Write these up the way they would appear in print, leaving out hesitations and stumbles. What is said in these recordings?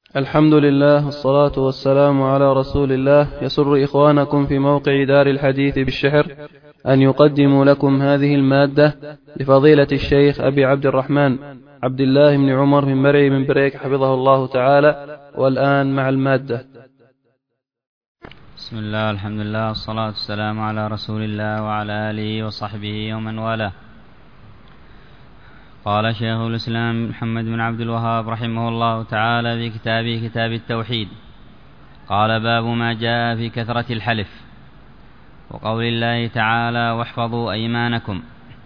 الحمد لله والصلاة والسلام على رسول الله. يسر إخوانكم في موقع دار الحديث بالشحر أن يقدموا لكم هذه المادة لفضيلة الشيخ أبي عبد الرحمن عبد الله بن عمر من مرعي من بريك حفظه الله تعالى. والآن مع المادة. بسم الله، الحمد لله، والصلاة والسلام على رسول الله وعلى آله وصحبه ومن والاه. قال شيخ الإسلام محمد بن عبد الوهاب رحمه الله تعالى في كتابه كتاب التوحيد، قال: باب ما جاء في كثرة الحلف، وقول الله تعالى: واحفظوا أيمانكم.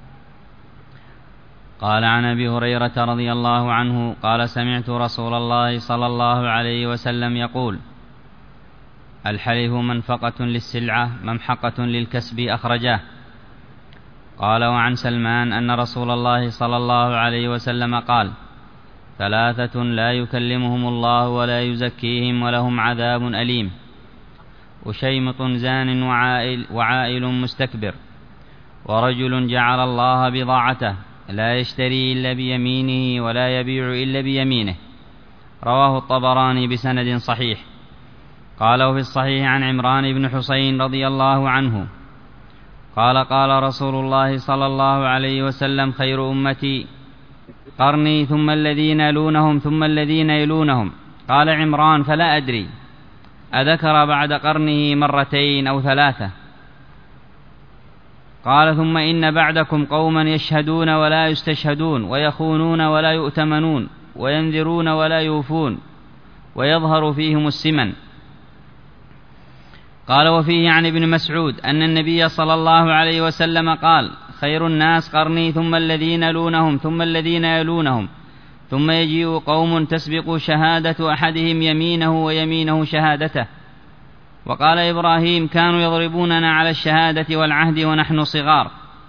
قال عن أبي هريرة رضي الله عنه قال: سمعت رسول الله صلى الله عليه وسلم يقول: الحلف منفقة للسلعة ممحقة للكسب، أخرجاه. قال: وعن سلمان أن رسول الله صلى الله عليه وسلم قال: ثلاثة لا يكلمهم الله ولا يزكيهم ولهم عذاب أليم: وشيمط زان وعائل مستكبر، ورجل جعل الله بضاعته لا يشتري إلا بيمينه ولا يبيع إلا بيمينه. رواه الطبراني بسند صحيح. قال: وفي الصحيح عن عمران بن حسين رضي الله عنه قال: قال رسول الله صلى الله عليه وسلم: خير أمتي قرني ثم الذين يلونهم ثم الذين يلونهم. قال عمران: فلا أدري أذكر بعد قرنه مرتين أو ثلاثة؟ قال: ثم إن بعدكم قوما يشهدون ولا يستشهدون، ويخونون ولا يؤتمنون، وينذرون ولا يوفون، ويظهر فيهم السمن. قال: وفيه عن ابن مسعود أن النبي صلى الله عليه وسلم قال: خير الناس قرني ثم الذين يلونهم ثم الذين يلونهم، ثم يجيء قوم تسبق شهادة أحدهم يمينه ويمينه شهادته. وقال إبراهيم: كانوا يضربوننا على الشهادة والعهد ونحن صغار.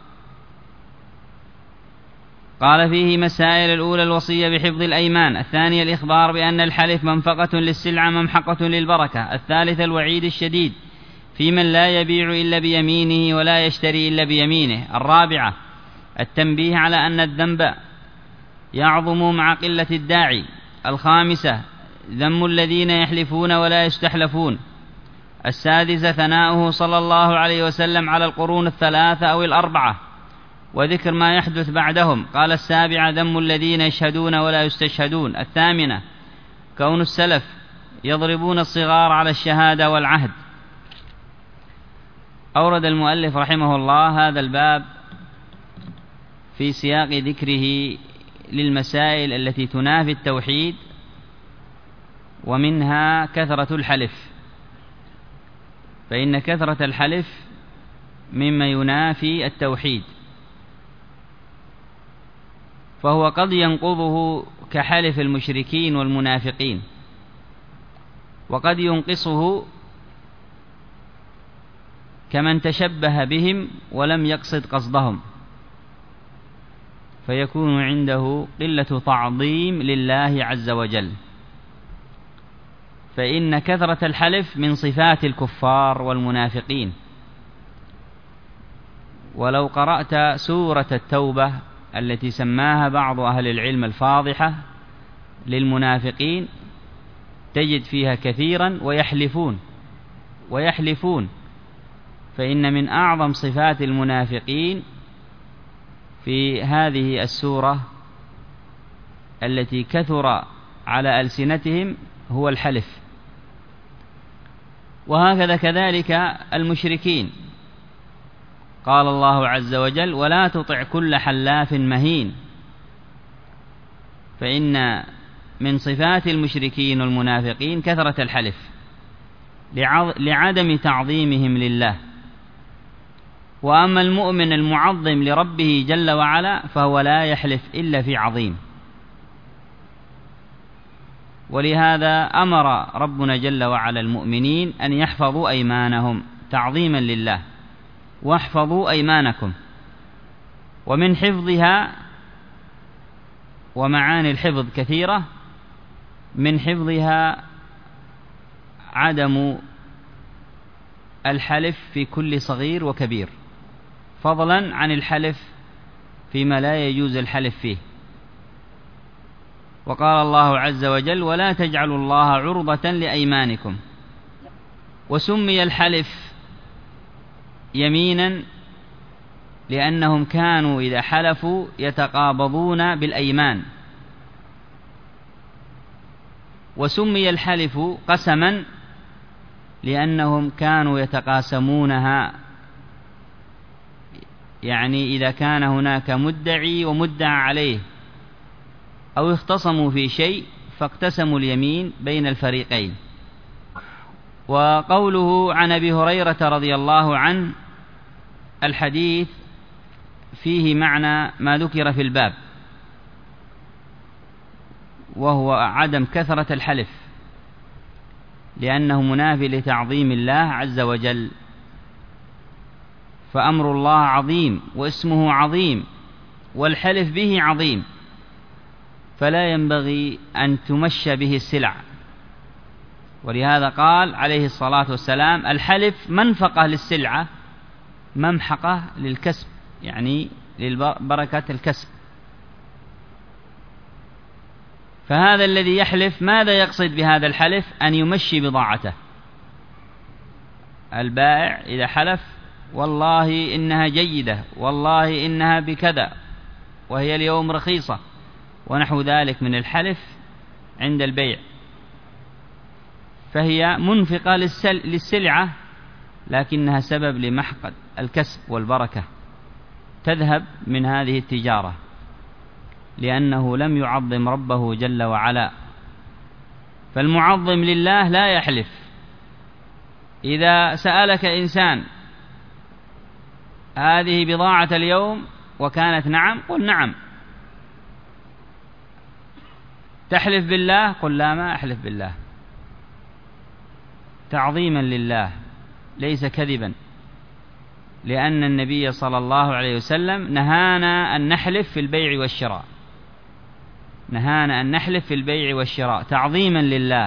قال: فيه مسائل: الأولى الوصية بحفظ الأيمان، الثانية الإخبار بأن الحلف منفقة للسلعة ممحقة للبركة، الثالثة الوعيد الشديد في من لا يبيع إلا بيمينه ولا يشتري إلا بيمينه، الرابعة التنبيه على أن الذنب يعظم مع قلة الداعي، الخامسة ذم الذين يحلفون ولا يستحلفون، السادسة ثناؤه صلى الله عليه وسلم على القرون الثلاثة أو الأربعة وذكر ما يحدث بعدهم. قال: السابعة ذم الذين يشهدون ولا يستشهدون، الثامنة كون السلف يضربون الصغار على الشهادة والعهد. أورد المؤلف رحمه الله هذا الباب في سياق ذكره للمسائل التي تنافي التوحيد، ومنها كثرة الحلف، فإن كثرة الحلف مما ينافي التوحيد، فهو قد ينقضه كحلف المشركين والمنافقين، وقد ينقصه كمن تشبه بهم ولم يقصد قصدهم، فيكون عنده قلة تعظيم لله عز وجل. فإن كثرة الحلف من صفات الكفار والمنافقين. ولو قرأت سورة التوبة التي سماها بعض أهل العلم الفاضحة للمنافقين تجد فيها كثيرا ويحلفون، فإن من أعظم صفات المنافقين في هذه السورة التي كثر على ألسنتهم هو الحلف. وهكذا كذلك المشركين. قال الله عز وجل: ولا تطع كل حلاف مهين. فإن من صفات المشركين والمنافقين كثرة الحلف لعدم تعظيمهم لله. وأما المؤمن المعظم لربه جل وعلا فهو لا يحلف إلا في عظيم. ولهذا أمر ربنا جل وعلا المؤمنين أن يحفظوا أيمانهم تعظيما لله: واحفظوا أيمانكم. ومن حفظها ومعاني الحفظ كثيرة، من حفظها عدم الحلف في كل صغير وكبير، فضلا عن الحلف فيما لا يجوز الحلف فيه. وقال الله عز وجل: ولا تجعلوا الله عرضة لأيمانكم. وسمي الحلف يمينا لأنهم كانوا إذا حلفوا يتقابضون بالأيمان، وسمي الحلف قسما لأنهم كانوا يتقاسمونها، يعني إذا كان هناك مدعي ومدعى عليه أو اختصموا في شيء فاقتسموا اليمين بين الفريقين. وقوله عن أبي هريرة رضي الله عنه، الحديث فيه معنى ما ذكر في الباب، وهو عدم كثرة الحلف، لأنه منافي لتعظيم الله عز وجل، فأمر الله عظيم واسمه عظيم والحلف به عظيم، فلا ينبغي أن تمشى به السلع. ولهذا قال عليه الصلاة والسلام: الحلف منفقة للسلعة ممحقة للكسب، يعني للبركة الكسب. فهذا الذي يحلف ماذا يقصد بهذا الحلف؟ أن يمشي بضاعته. البائع إذا حلف: والله إنها جيدة، والله إنها بكذا، وهي اليوم رخيصة، ونحو ذلك من الحلف عند البيع، فهي منفقة للسلعة، لكنها سبب لمحق الكسب والبركة، تذهب من هذه التجارة، لأنه لم يعظم ربه جل وعلا. فالمعظم لله لا يحلف. إذا سألك إنسان: هذه بضاعة اليوم؟ وكانت نعم، قل نعم. تحلف بالله؟ قل لا، ما أحلف بالله، تعظيما لله ليس كذبا، لأن النبي صلى الله عليه وسلم نهانا أن نحلف في البيع والشراء، نهانا أن نحلف في البيع والشراء تعظيما لله.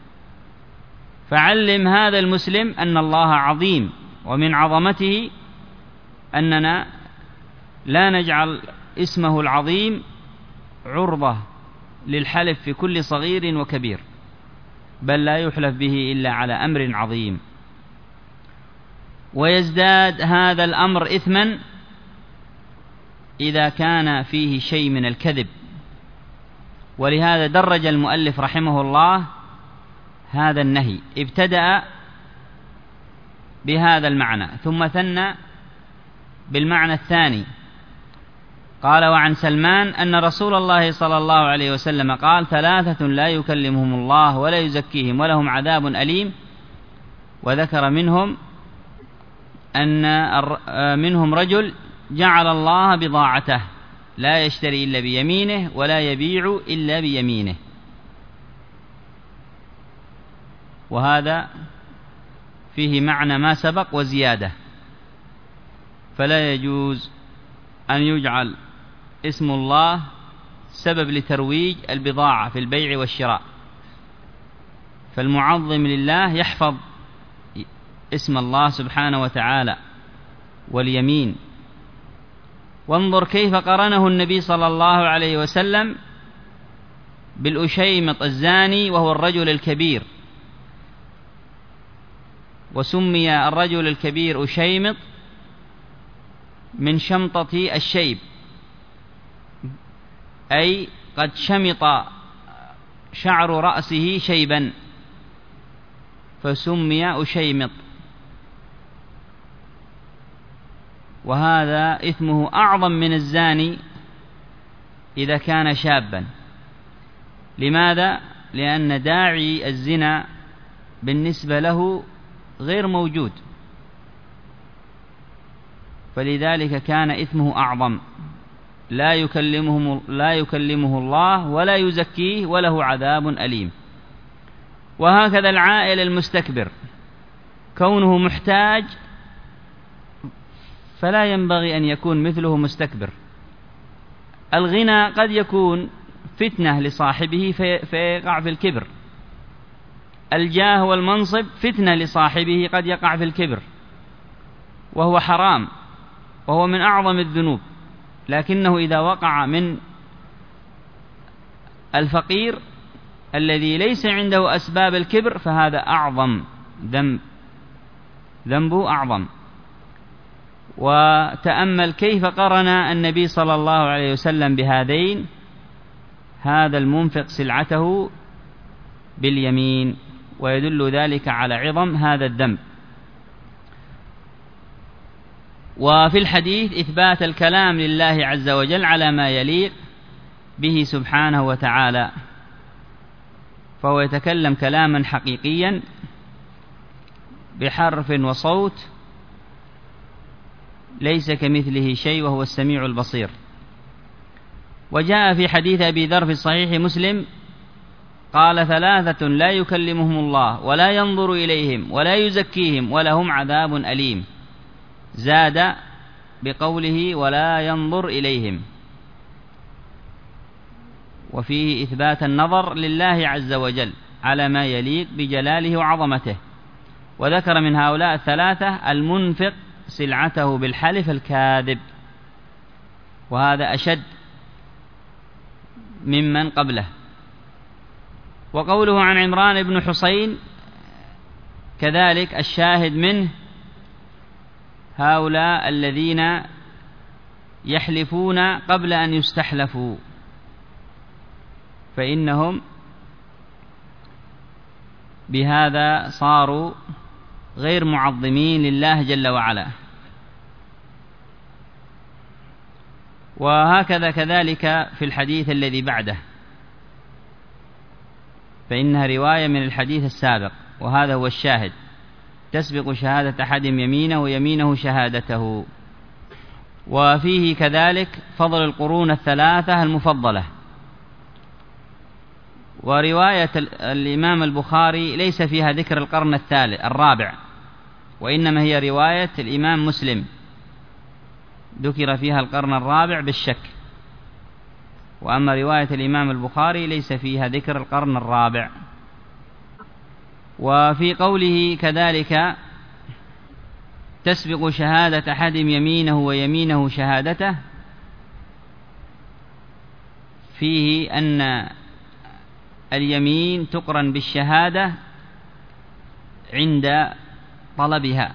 فعلم هذا المسلم أن الله عظيم، ومن عظمته أننا لا نجعل اسمه العظيم عرضة للحلف في كل صغير وكبير، بل لا يحلف به إلا على أمر عظيم. ويزداد هذا الأمر إثما إذا كان فيه شيء من الكذب، ولهذا درج المؤلف رحمه الله هذا النهي، ابتدأ بهذا المعنى ثم ثنى بالمعنى الثاني. قال: وعن سلمان أن رسول الله صلى الله عليه وسلم قال: 3 لا يكلمهم الله ولا يزكيهم ولهم عذاب أليم. وذكر منهم أن منهم رجل جعل الله بضاعته، لا يشتري إلا بيمينه ولا يبيع إلا بيمينه. وهذا فيه معنى ما سبق وزيادة، فلا يجوز أن يجعل اسم الله سبب لترويج البضاعة في البيع والشراء. فالمعظم لله يحفظ اسم الله سبحانه وتعالى واليمين. وانظر كيف قرنه النبي صلى الله عليه وسلم بالأشيمط الزاني، وهو الرجل الكبير، وسمي الرجل الكبير أشيمط من شمطة الشيب، أي قد شمط شعر رأسه شيبا، فسمي أشيمط. وهذا إثمه أعظم من الزاني إذا كان شابا. لماذا؟ لأن داعي الزنا بالنسبة له غير موجود، فلذلك كان إثمه أعظم. لا يكلمه الله ولا يزكيه وله عذاب أليم. وهكذا العائل المستكبر، كونه محتاج فلا ينبغي أن يكون مثله مستكبر. الغنى قد يكون فتنة لصاحبه فيقع في الكبر، الجاه والمنصب فتنة لصاحبه قد يقع في الكبر، وهو حرام، وهو من أعظم الذنوب. لكنه إذا وقع من الفقير الذي ليس عنده أسباب الكبر فهذا أعظم ذنبه أعظم. وتأمل كيف قرن النبي صلى الله عليه وسلم بهذين: هذا المنفق سلعته باليمين، ويدل ذلك على عظم هذا الذنب. وفي الحديث إثبات الكلام لله عز وجل على ما يليق به سبحانه وتعالى، فهو يتكلم كلاما حقيقيا بحرف وصوت ليس كمثله شيء وهو السميع البصير. وجاء في حديث أبي ذر في صحيح مسلم قال: 3 لا يكلمهم الله ولا ينظر إليهم ولا يزكيهم ولهم عذاب أليم. زاد بقوله: ولا ينظر إليهم، وفيه إثبات النظر لله عز وجل على ما يليق بجلاله وعظمته. وذكر من هؤلاء 3 المنفق سلعته بالحلف الكاذب، وهذا أشد ممن قبله. وقوله عن عمران بن حسين كذلك الشاهد منه هؤلاء الذين يحلفون قبل أن يستحلفوا، فإنهم بهذا صاروا غير معظمين لله جل وعلا. وهكذا كذلك في الحديث الذي بعده، فإنها رواية من الحديث السابق، وهذا هو الشاهد: تسبق شهادة أحدهم يمينه ويمينه شهادته. وفيه كذلك فضل القرون 3 المفضلة. ورواية الإمام البخاري ليس فيها ذكر القرن الرابع، وإنما هي رواية الإمام مسلم ذكر فيها القرن الرابع بالشك، وأما رواية الإمام البخاري ليس فيها ذكر القرن الرابع. وفي قوله كذلك تسبق شهادة أحدهم يمينه ويمينه شهادته، فيه أن اليمين تقرن بالشهادة عند طلبها،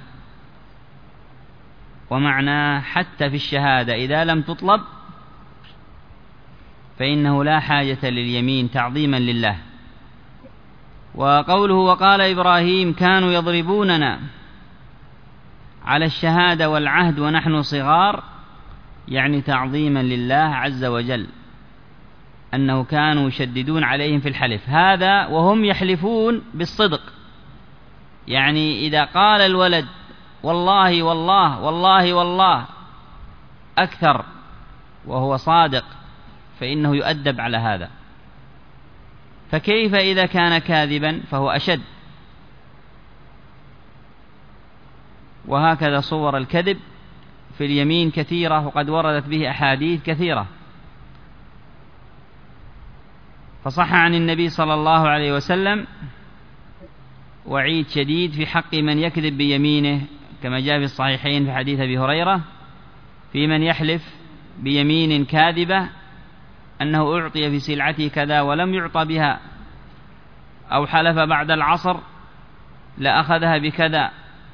ومعناه حتى في الشهادة إذا لم تطلب فإنه لا حاجة لليمين تعظيما لله. وقوله وقال إبراهيم كانوا يضربوننا على الشهادة والعهد ونحن صغار، يعني تعظيما لله عز وجل، أنه كانوا يشددون عليهم في الحلف، هذا وهم يحلفون بالصدق. يعني إذا قال الولد والله والله والله والله أكثر وهو صادق فإنه يؤدب على هذا، فكيف إذا كان كاذبا فهو أشد. وهكذا صور الكذب في اليمين كثيرة، وقد وردت به أحاديث كثيرة. فصح عن النبي صلى الله عليه وسلم وعيد شديد في حق من يكذب بيمينه، كما جاء في الصحيحين في حديث أبي هريرة في من يحلف بيمين كاذبة أنه أعطي في سلعته كذا ولم يعطى بها، أو حلف بعد العصر لأخذها بكذا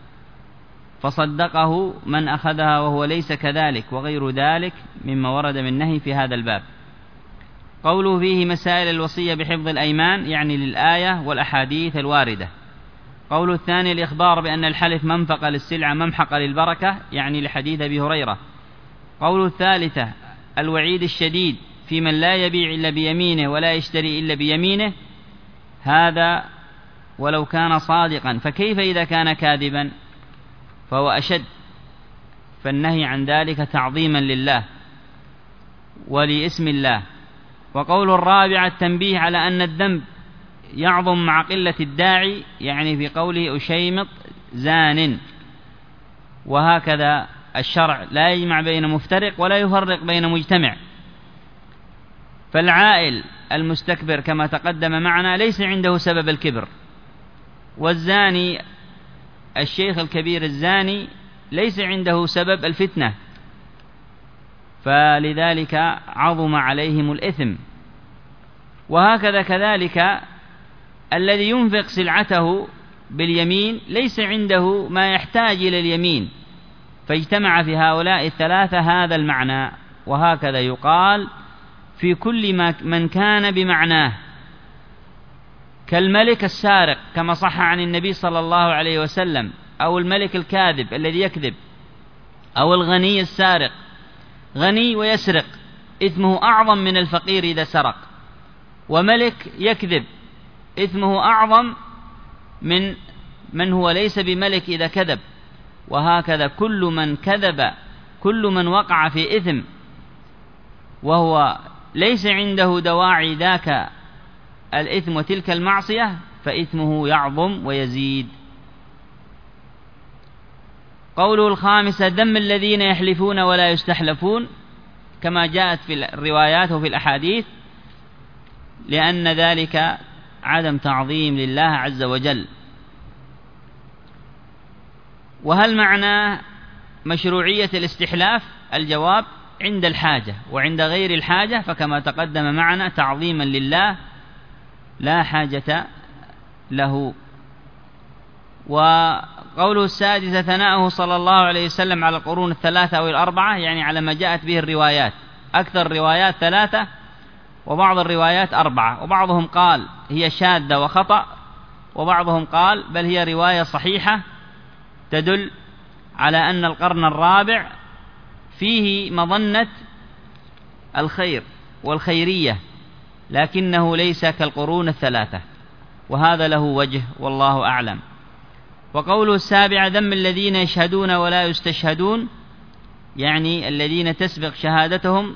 فصدقه من أخذها وهو ليس كذلك، وغير ذلك مما ورد من نهي في هذا الباب. قوله فيه مسائل الوصية بحفظ الأيمان، يعني للآية والأحاديث الواردة. قوله الثاني الإخبار بأن الحلف منفقة للسلعة ممحقة للبركة، يعني لحديث أبي هريرة. قوله الثالثة الوعيد الشديد في من لا يبيع إلا بيمينه ولا يشتري إلا بيمينه، هذا ولو كان صادقا، فكيف إذا كان كاذبا فهو أشد، فالنهي عن ذلك تعظيما لله ولاسم الله. وقول الرابع التنبيه على أن الذنب يعظم مع قلة الداعي، يعني في قوله أشيمط زان. وهكذا الشرع لا يجمع بين مفترق ولا يفرق بين مجتمع، فالعائل المستكبر كما تقدم معنا ليس عنده سبب الكبر، والزاني الشيخ الكبير الزاني ليس عنده سبب الفتنة، فلذلك عظم عليهم الإثم. وهكذا كذلك الذي ينفق سلعته باليمين ليس عنده ما يحتاج إلى اليمين، فاجتمع في هؤلاء الثلاثة هذا المعنى. وهكذا يقال في كل من كان بمعناه، كالملك السارق كما صح عن النبي صلى الله عليه وسلم، أو الملك الكاذب الذي يكذب، أو الغني السارق، غني ويسرق إثمه أعظم من الفقير إذا سرق، وملك يكذب إثمه أعظم من هو ليس بملك إذا كذب. وهكذا كل من كذب، كل من وقع في إثم وهو ليس عنده دواعي ذاك الإثم وتلك المعصية فإثمه يعظم ويزيد. قوله الخامسة: ذم الذين يحلفون ولا يستحلفون، كما جاءت في الروايات وفي الأحاديث، لأن ذلك عدم تعظيم لله عز وجل. وهل معنى مشروعية الاستحلاف؟ الجواب: عند الحاجة، وعند غير الحاجة فكما تقدم معنا تعظيما لله لا حاجة له. وقوله السادسة: ثناؤه صلى الله عليه وسلم على القرون الثلاثة أو الأربعة، يعني على ما جاءت به الروايات. أكثر الروايات 3 وبعض الروايات 4، وبعضهم قال هي شاذة وخطأ، وبعضهم قال بل هي رواية صحيحة تدل على أن القرن الرابع فيه مظنة الخير والخيرية، لكنه ليس كالقرون الثلاثة، وهذا له وجه والله أعلم. وقوله السابع: ذم الذين يشهدون ولا يستشهدون، يعني الذين تسبق شهادتهم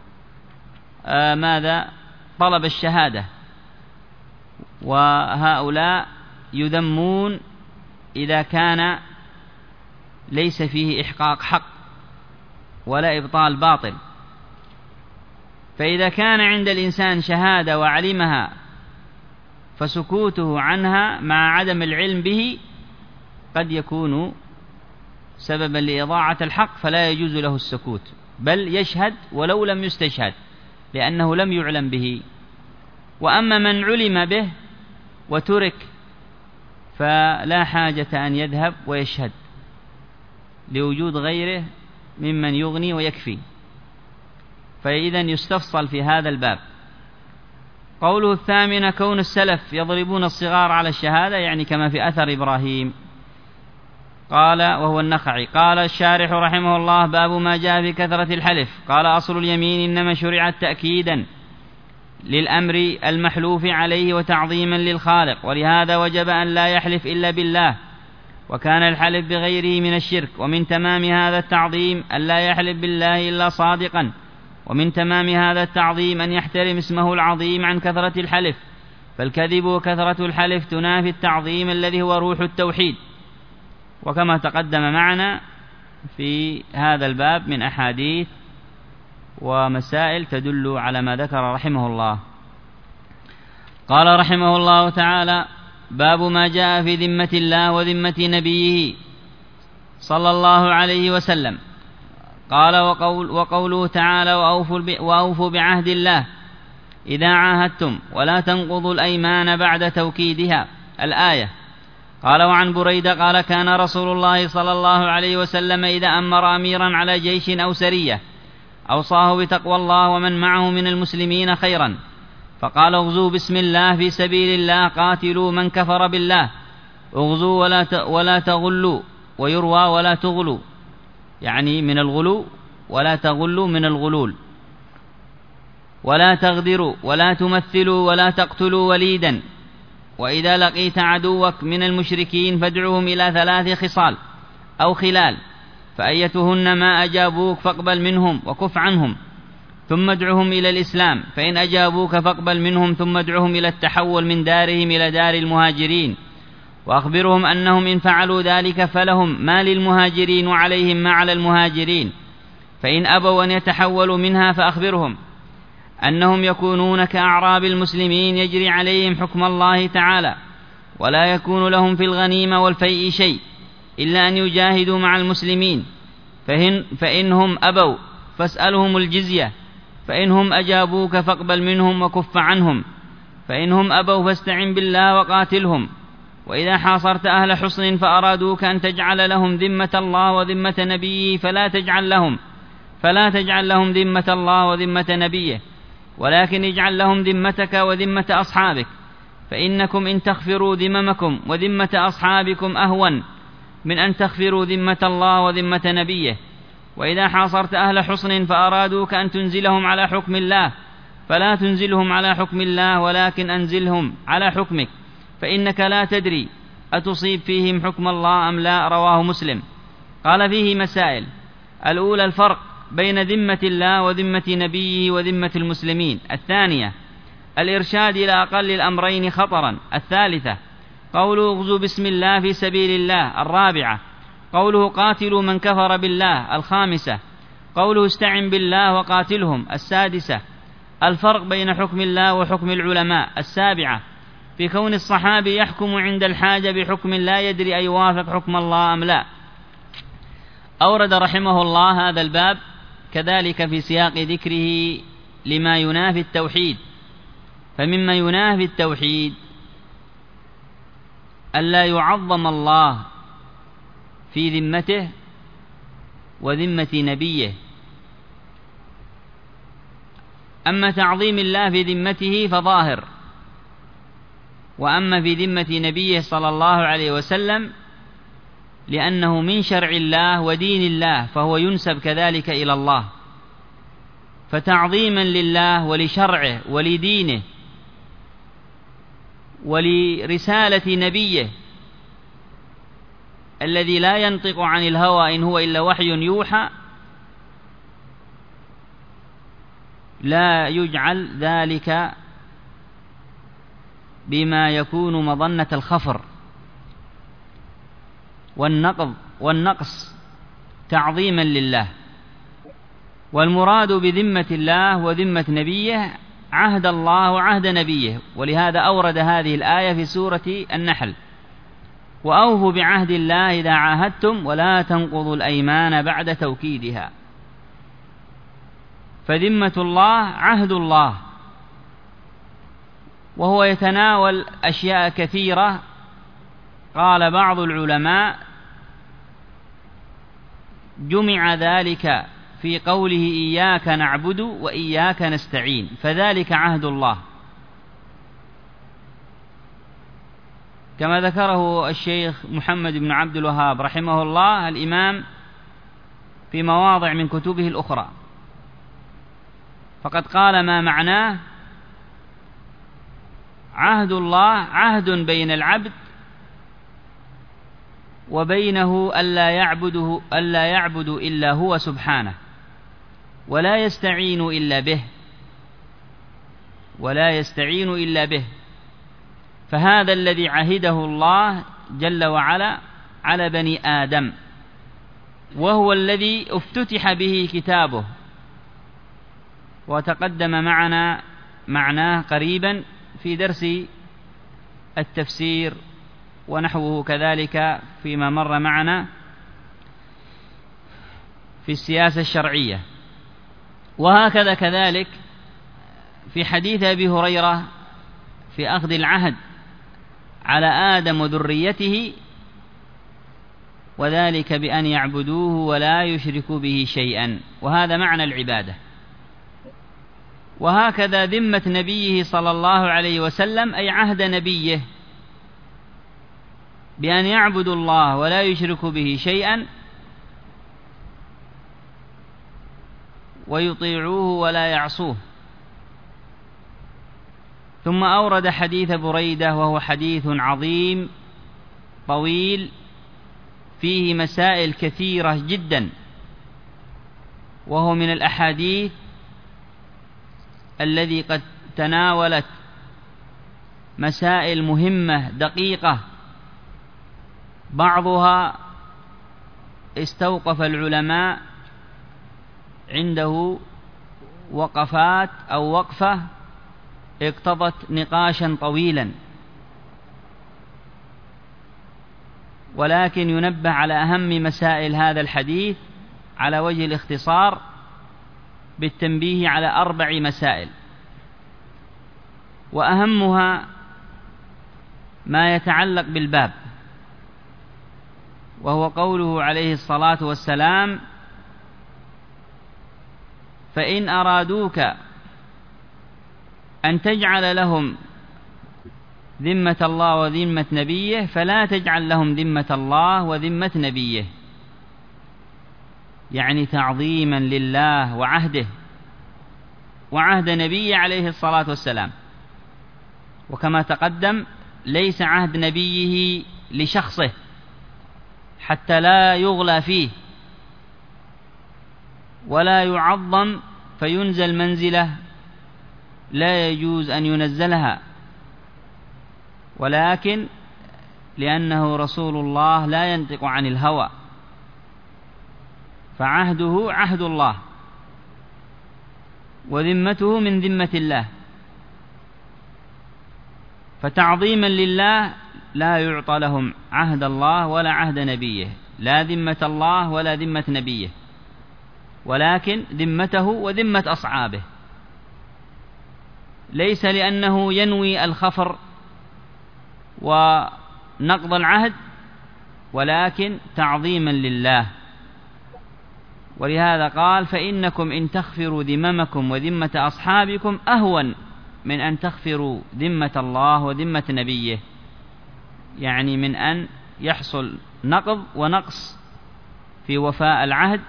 طلب الشهادة، وهؤلاء يذمون إذا كان ليس فيه إحقاق حق ولا إبطال باطل. فإذا كان عند الإنسان شهادة وعلمها فسكوته عنها مع عدم العلم به قد يكون سببا لإضاعة الحق، فلا يجوز له السكوت، بل يشهد ولو لم يستشهد لأنه لم يعلم به. وأما من علم به وترك فلا حاجة أن يذهب ويشهد لوجود غيره ممن يغني ويكفي، فإذا يستفصل في هذا الباب. قوله الثامنة: كون السلف يضربون الصغار على الشهادة، يعني كما في أثر إبراهيم. قال وهو النخعي. قال الشارح رحمه الله: باب ما جاء في كثرة الحلف. قال: أصل اليمين إنما شرعت تأكيدا للأمر المحلوف عليه وتعظيما للخالق، ولهذا وجب أن لا يحلف إلا بالله، وكان الحلف بغيره من الشرك. ومن تمام هذا التعظيم أن لا يحلف بالله إلا صادقا، ومن تمام هذا التعظيم أن يحترم اسمه العظيم عن كثرة الحلف، فالكذب وكثرة الحلف تنافي التعظيم الذي هو روح التوحيد. وكما تقدم معنا في هذا الباب من أحاديث ومسائل تدل على ما ذكر رحمه الله. قال رحمه الله تعالى: باب ما جاء في ذمة الله وذمة نبيه صلى الله عليه وسلم. قال: وقوله تعالى: وأوفوا بعهد الله إذا عاهدتم ولا تنقضوا الأيمان بعد توكيدها، الآية. قال: وعن بريدة قال: كان رسول الله صلى الله عليه وسلم إذا أمر أميرا على جيش أو سرية أوصاه بتقوى الله ومن معه من المسلمين خيرا، فقال: اغزوا بسم الله في سبيل الله، قاتلوا من كفر بالله، اغزوا ولا تغلوا، ويروى ولا تغلوا، يعني من الغلو، ولا تغلوا من الغلول، ولا تغدروا ولا تمثلوا ولا تقتلوا وليدا، وإذا لقيت عدوك من المشركين فادعوهم إلى 3 خصال أو خلال، فأيتهن ما أجابوك فاقبل منهم وكف عنهم، ثم ادعهم إلى الإسلام، فإن أجابوك فاقبل منهم، ثم ادعهم إلى التحول من دارهم إلى دار المهاجرين، وأخبرهم أنهم إن فعلوا ذلك فلهم ما للمهاجرين وعليهم ما على المهاجرين، فإن أبوا أن يتحولوا منها فأخبرهم أنهم يكونون كأعراب المسلمين يجري عليهم حكم الله تعالى، ولا يكون لهم في الغنيمة والفيء شيء إلا أن يجاهدوا مع المسلمين، فإنهم أبوا فاسألهم الجزية، فإنهم أجابوك فاقبل منهم وكف عنهم، فإنهم أبوا فاستعن بالله وقاتلهم. وإذا حاصرت أهل حصن فأرادوك أن تجعل لهم ذمة الله وذمة نبيه فلا تجعل لهم ذمة الله وذمة نبيه، ولكن اجعل لهم ذمتك وذمة أصحابك، فإنكم إن تغفروا ذممكم وذمة أصحابكم أهون من أن تغفروا ذمة الله وذمة نبيه. وإذا حاصرت أهل حصن فأرادوك أن تنزلهم على حكم الله فلا تنزلهم على حكم الله، ولكن أنزلهم على حكمك، فإنك لا تدري أتصيب فيهم حكم الله أم لا. رواه مسلم. قال فيه مسائل: الأولى الفرق بين ذمة الله وذمة نبيه وذمة المسلمين. الثانية الإرشاد إلى أقل الأمرين خطرا. الثالثة قوله اغزوا بسم الله في سبيل الله. الرابعة قوله قاتلوا من كفر بالله. الخامسة قوله استعن بالله وقاتلهم. السادسة الفرق بين حكم الله وحكم العلماء. السابعة في كون الصحابي يحكم عند الحاجة بحكم لا يدري أن يوافق حكم الله أم لا. أورد رحمه الله هذا الباب كذلك في سياق ذكره لما ينافي التوحيد. فمما ينافي التوحيد ألا يعظم الله في ذمته وذمة نبيه. أما تعظيم الله في ذمته فظاهر، وأما في ذمة نبيه صلى الله عليه وسلم لأنه من شرع الله ودين الله فهو ينسب كذلك إلى الله. فتعظيما لله ولشرعه ولدينه ولرسالة نبيه الذي لا ينطق عن الهوى إن هو إلا وحي يوحى لا يجعل ذلك بما يكون مظنة الخفر والنقص تعظيما لله. والمراد بذمة الله وذمة نبيه عهد الله وعهد نبيه، ولهذا أورد هذه الآية في سورة النحل: وأوفوا بعهد الله إذا عاهدتم ولا تنقضوا الأيمان بعد توكيدها. فذمة الله عهد الله، وهو يتناول أشياء كثيرة. قال بعض العلماء جمع ذلك في قوله إياك نعبد وإياك نستعين، فذلك عهد الله، كما ذكره الشيخ محمد بن عبد الوهاب رحمه الله الإمام في مواضع من كتبه الأخرى. فقد قال ما معناه: عهد الله عهد بين العبد وبينه ألا يعبد إلا هو سبحانه، ولا يستعين إلا به. فهذا الذي عهده الله جل وعلا على بني آدم، وهو الذي افتتح به كتابه، وتقدم معنا معناه قريبا في درس التفسير ونحوه كذلك فيما مر معنا في السياسة الشرعية. وهكذا كذلك في حديث أبي هريرة في أخذ العهد على آدم وذريته، وذلك بأن يعبدوه ولا يشركوا به شيئا، وهذا معنى العبادة. وهكذا ذمة نبيه صلى الله عليه وسلم أي عهد نبيه بأن يعبدوا الله ولا يشركوا به شيئا ويطيعوه ولا يعصوه. ثم أورد حديث بريدة، وهو حديث عظيم طويل فيه مسائل كثيرة جدا، وهو من الأحاديث الذي قد تناولت مسائل مهمة دقيقة، بعضها استوقف العلماء عنده وقفات أو وقفة اقتضت نقاشا طويلا، ولكن ينبه على أهم مسائل هذا الحديث على وجه الاختصار بالتنبيه على 4 مسائل، وأهمها ما يتعلق بالباب، وهو قوله عليه الصلاة والسلام: فإن أرادوك أن تجعل لهم ذمة الله وذمة نبيه فلا تجعل لهم ذمة الله وذمة نبيه، يعني تعظيما لله وعهده وعهد نبيه عليه الصلاة والسلام. وكما تقدم ليس عهد نبيه لشخصه حتى لا يغلى فيه ولا يعظم فينزل منزله لا يجوز أن ينزلها، ولكن لأنه رسول الله لا ينطق عن الهوى، فعهده عهد الله وذمته من ذمة الله، فتعظيما لله لا يعطى لهم عهد الله ولا عهد نبيه، لا ذمة الله ولا ذمة نبيه، ولكن ذمته وذمة أصحابه، ليس لأنه ينوي الخفر ونقض العهد، ولكن تعظيما لله. ولهذا قال: فإنكم إن تخفروا ذممكم وذمة أصحابكم أهون من أن تخفروا ذمة الله وذمة نبيه، يعني من أن يحصل نقض ونقص في وفاء العهد،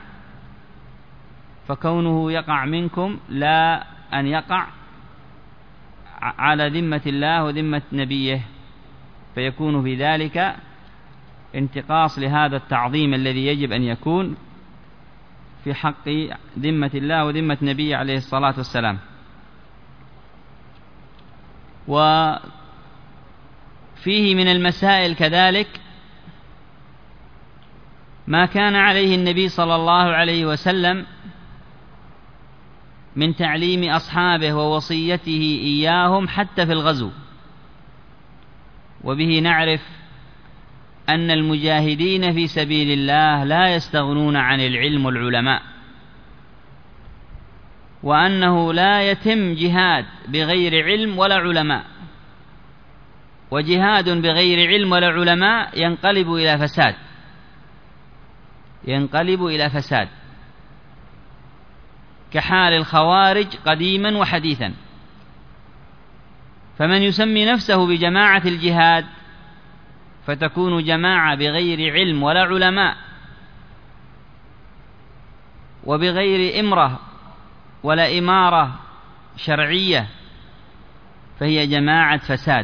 فكونه يقع منكم لا أن يقع على ذمة الله وذمة نبيه، فيكون في ذلك انتقاص لهذا التعظيم الذي يجب أن يكون في حق ذمة الله وذمة نبيه عليه الصلاة والسلام. وفيه من المسائل كذلك ما كان عليه النبي صلى الله عليه وسلم من تعليم أصحابه ووصيته إياهم حتى في الغزو، وبه نعرف أن المجاهدين في سبيل الله لا يستغنون عن العلم والعلماء، وأنه لا يتم جهاد بغير علم ولا علماء، وجهاد بغير علم ولا علماء ينقلب إلى فساد كحال الخوارج قديما وحديثا. فمن يسمي نفسه بجماعة الجهاد فتكون جماعة بغير علم ولا علماء وبغير إمرة ولا إمارة شرعية، فهي جماعة فساد.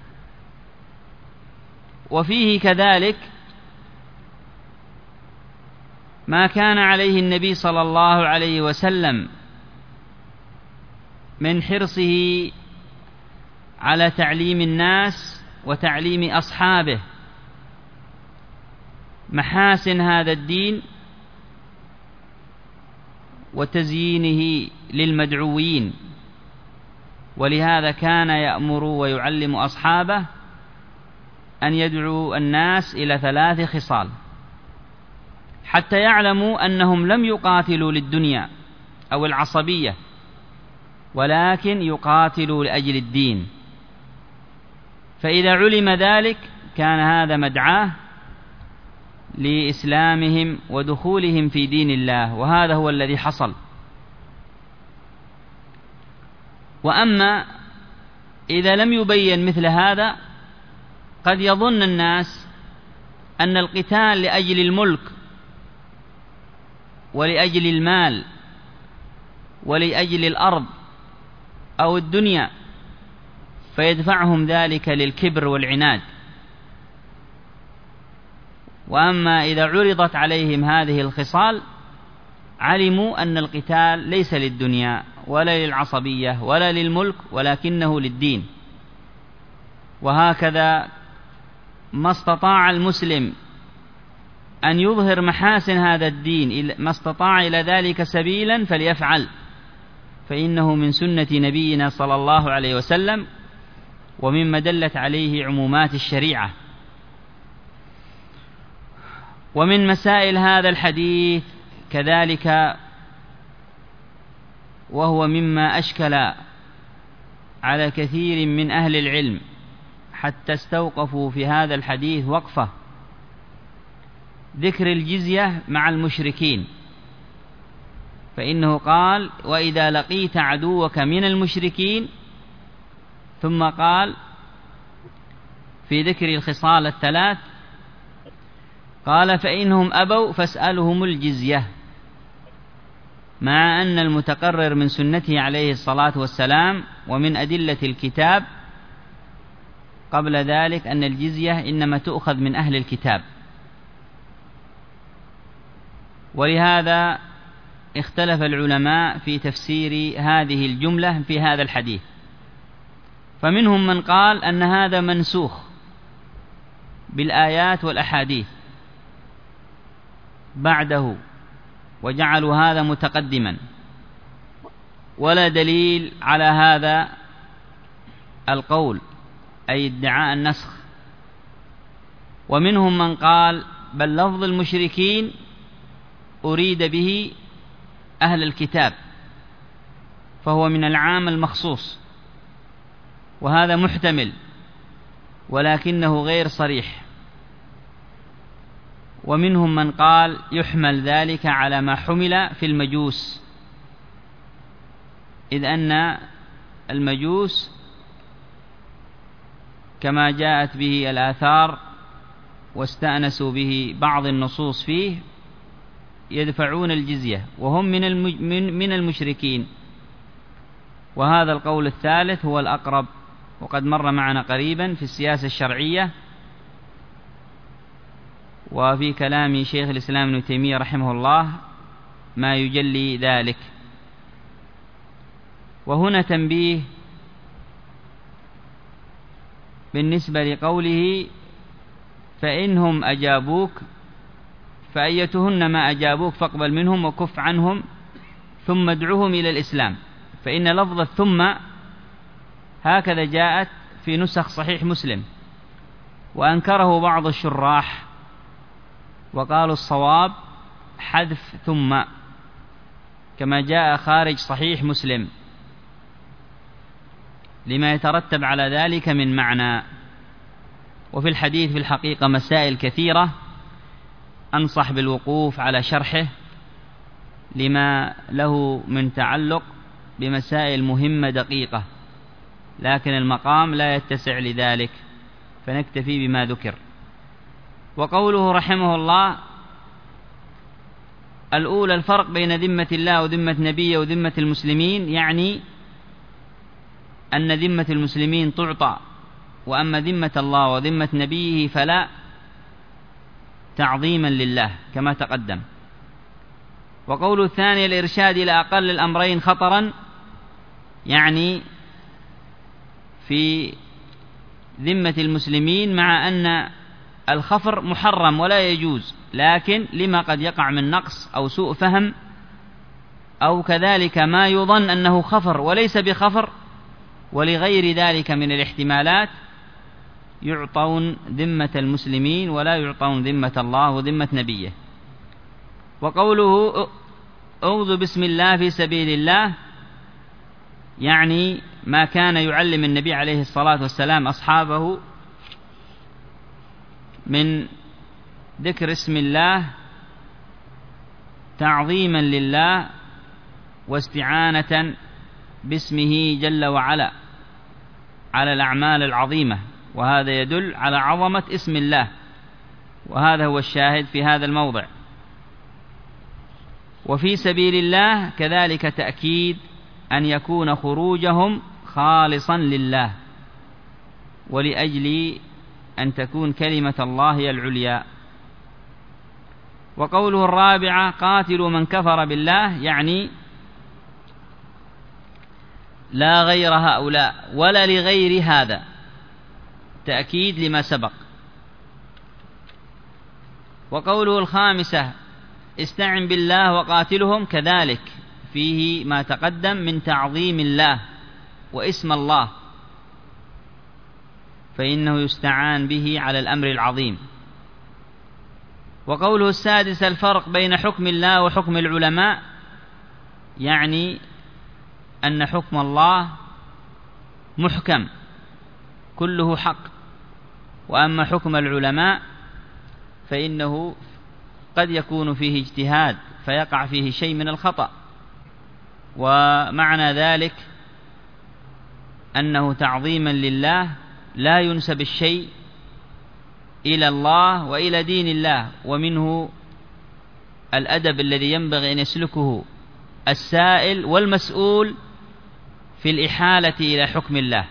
وفيه كذلك ما كان عليه النبي صلى الله عليه وسلم من حرصه على تعليم الناس وتعليم أصحابه محاسن هذا الدين وتزيينه للمدعوين، ولهذا كان يأمر ويعلم أصحابه أن يدعو الناس إلى 3 خصال حتى يعلموا أنهم لم يقاتلوا للدنيا أو العصبية، ولكن يقاتلوا لأجل الدين. فإذا علم ذلك كان هذا مدعاة لإسلامهم ودخولهم في دين الله، وهذا هو الذي حصل. وأما إذا لم يبين مثل هذا قد يظن الناس أن القتال لأجل الملك ولأجل المال ولأجل الأرض أو الدنيا، فيدفعهم ذلك للكبر والعناد. وأما إذا عرضت عليهم هذه الخصال علموا أن القتال ليس للدنيا ولا للعصبية ولا للملك، ولكنه للدين. وهكذا ما استطاع المسلم أن يظهر محاسن هذا الدين، ما استطاع إلى ذلك سبيلا فليفعل، فإنه من سنة نبينا صلى الله عليه وسلم ومما دلت عليه عمومات الشريعة. ومن مسائل هذا الحديث كذلك وهو مما أشكل على كثير من أهل العلم حتى استوقفوا في هذا الحديث وقفة، ذكر الجزية مع المشركين، فإنه قال: وإذا لقيت عدوك من المشركين، ثم قال في ذكر الخصال الثلاث قال: فإنهم أبوا فاسألهم الجزية، مع أن المتقرر من سنته عليه الصلاة والسلام ومن أدلة الكتاب قبل ذلك أن الجزية إنما تؤخذ من أهل الكتاب. ولهذا اختلف العلماء في تفسير هذه الجملة في هذا الحديث، فمنهم من قال أن هذا منسوخ بالآيات والأحاديث بعده وجعلوا هذا متقدما، ولا دليل على هذا القول أي ادعاء النسخ. ومنهم من قال بل لفظ المشركين أريد به أهل الكتاب، فهو من العام المخصوص، وهذا محتمل ولكنه غير صريح. ومنهم من قال يحمل ذلك على ما حمل في المجوس، إذ أن المجوس كما جاءت به الآثار واستأنسوا به بعض النصوص فيه يدفعون الجزية وهم من المشركين، وهذا القول الثالث هو الأقرب، وقد مر معنا قريبا في السياسة الشرعية وفي كلام شيخ الإسلام ابن تيمية رحمه الله ما يجلي ذلك. وهنا تنبيه بالنسبة لقوله فإنهم أجابوك فأيتهن ما أجابوك فاقبل منهم وكف عنهم ثم ادعوهم إلى الإسلام، فإن لفظ ثم هكذا جاءت في نسخ صحيح مسلم، وأنكره بعض الشراح وقالوا الصواب حذف ثم كما جاء خارج صحيح مسلم لما يترتب على ذلك من معنى. وفي الحديث في الحقيقة مسائل كثيرة أنصح بالوقوف على شرحه لما له من تعلق بمسائل مهمة دقيقة، لكن المقام لا يتسع لذلك فنكتفي بما ذكر. وقوله رحمه الله الأولى الفرق بين ذمة الله وذمة نبيه وذمة المسلمين، يعني أن ذمة المسلمين تعطى، وأما ذمة الله وذمة نبيه فلا، تعظيما لله كما تقدم. وقول الثاني الإرشاد إلى أقل الأمرين خطرا، يعني في ذمة المسلمين مع أن الخفر محرم ولا يجوز، لكن لما قد يقع من نقص أو سوء فهم أو كذلك ما يظن أنه خفر وليس بخفر، ولغير ذلك من الاحتمالات يعطون ذمة المسلمين ولا يعطون ذمة الله وذمة نبيه. وقوله أوذ بسم الله في سبيل الله، يعني ما كان يعلم النبي عليه الصلاة والسلام أصحابه من ذكر اسم الله تعظيما لله واستعانة باسمه جل وعلا على الأعمال العظيمة، وهذا يدل على عظمة اسم الله، وهذا هو الشاهد في هذا الموضع. وفي سبيل الله كذلك تأكيد أن يكون خروجهم خالصا لله ولأجل أن تكون كلمة الله هي العليا. وقوله الرابعة قاتلوا من كفر بالله، يعني لا غير هؤلاء ولا لغير هذا، تأكيد لما سبق. وقوله الخامسة استعن بالله وقاتلهم، كذلك فيه ما تقدم من تعظيم الله واسم الله، فإنه يستعان به على الأمر العظيم. وقوله السادس الفرق بين حكم الله وحكم العلماء، يعني أن حكم الله محكم كله حق، وأما حكم العلماء فإنه قد يكون فيه اجتهاد فيقع فيه شيء من الخطأ، ومعنى ذلك أنه تعظيما لله لا ينسب الشيء إلى الله وإلى دين الله. ومنه الأدب الذي ينبغي أن يسلكه السائل والمسؤول في الإحالة إلى حكم الله.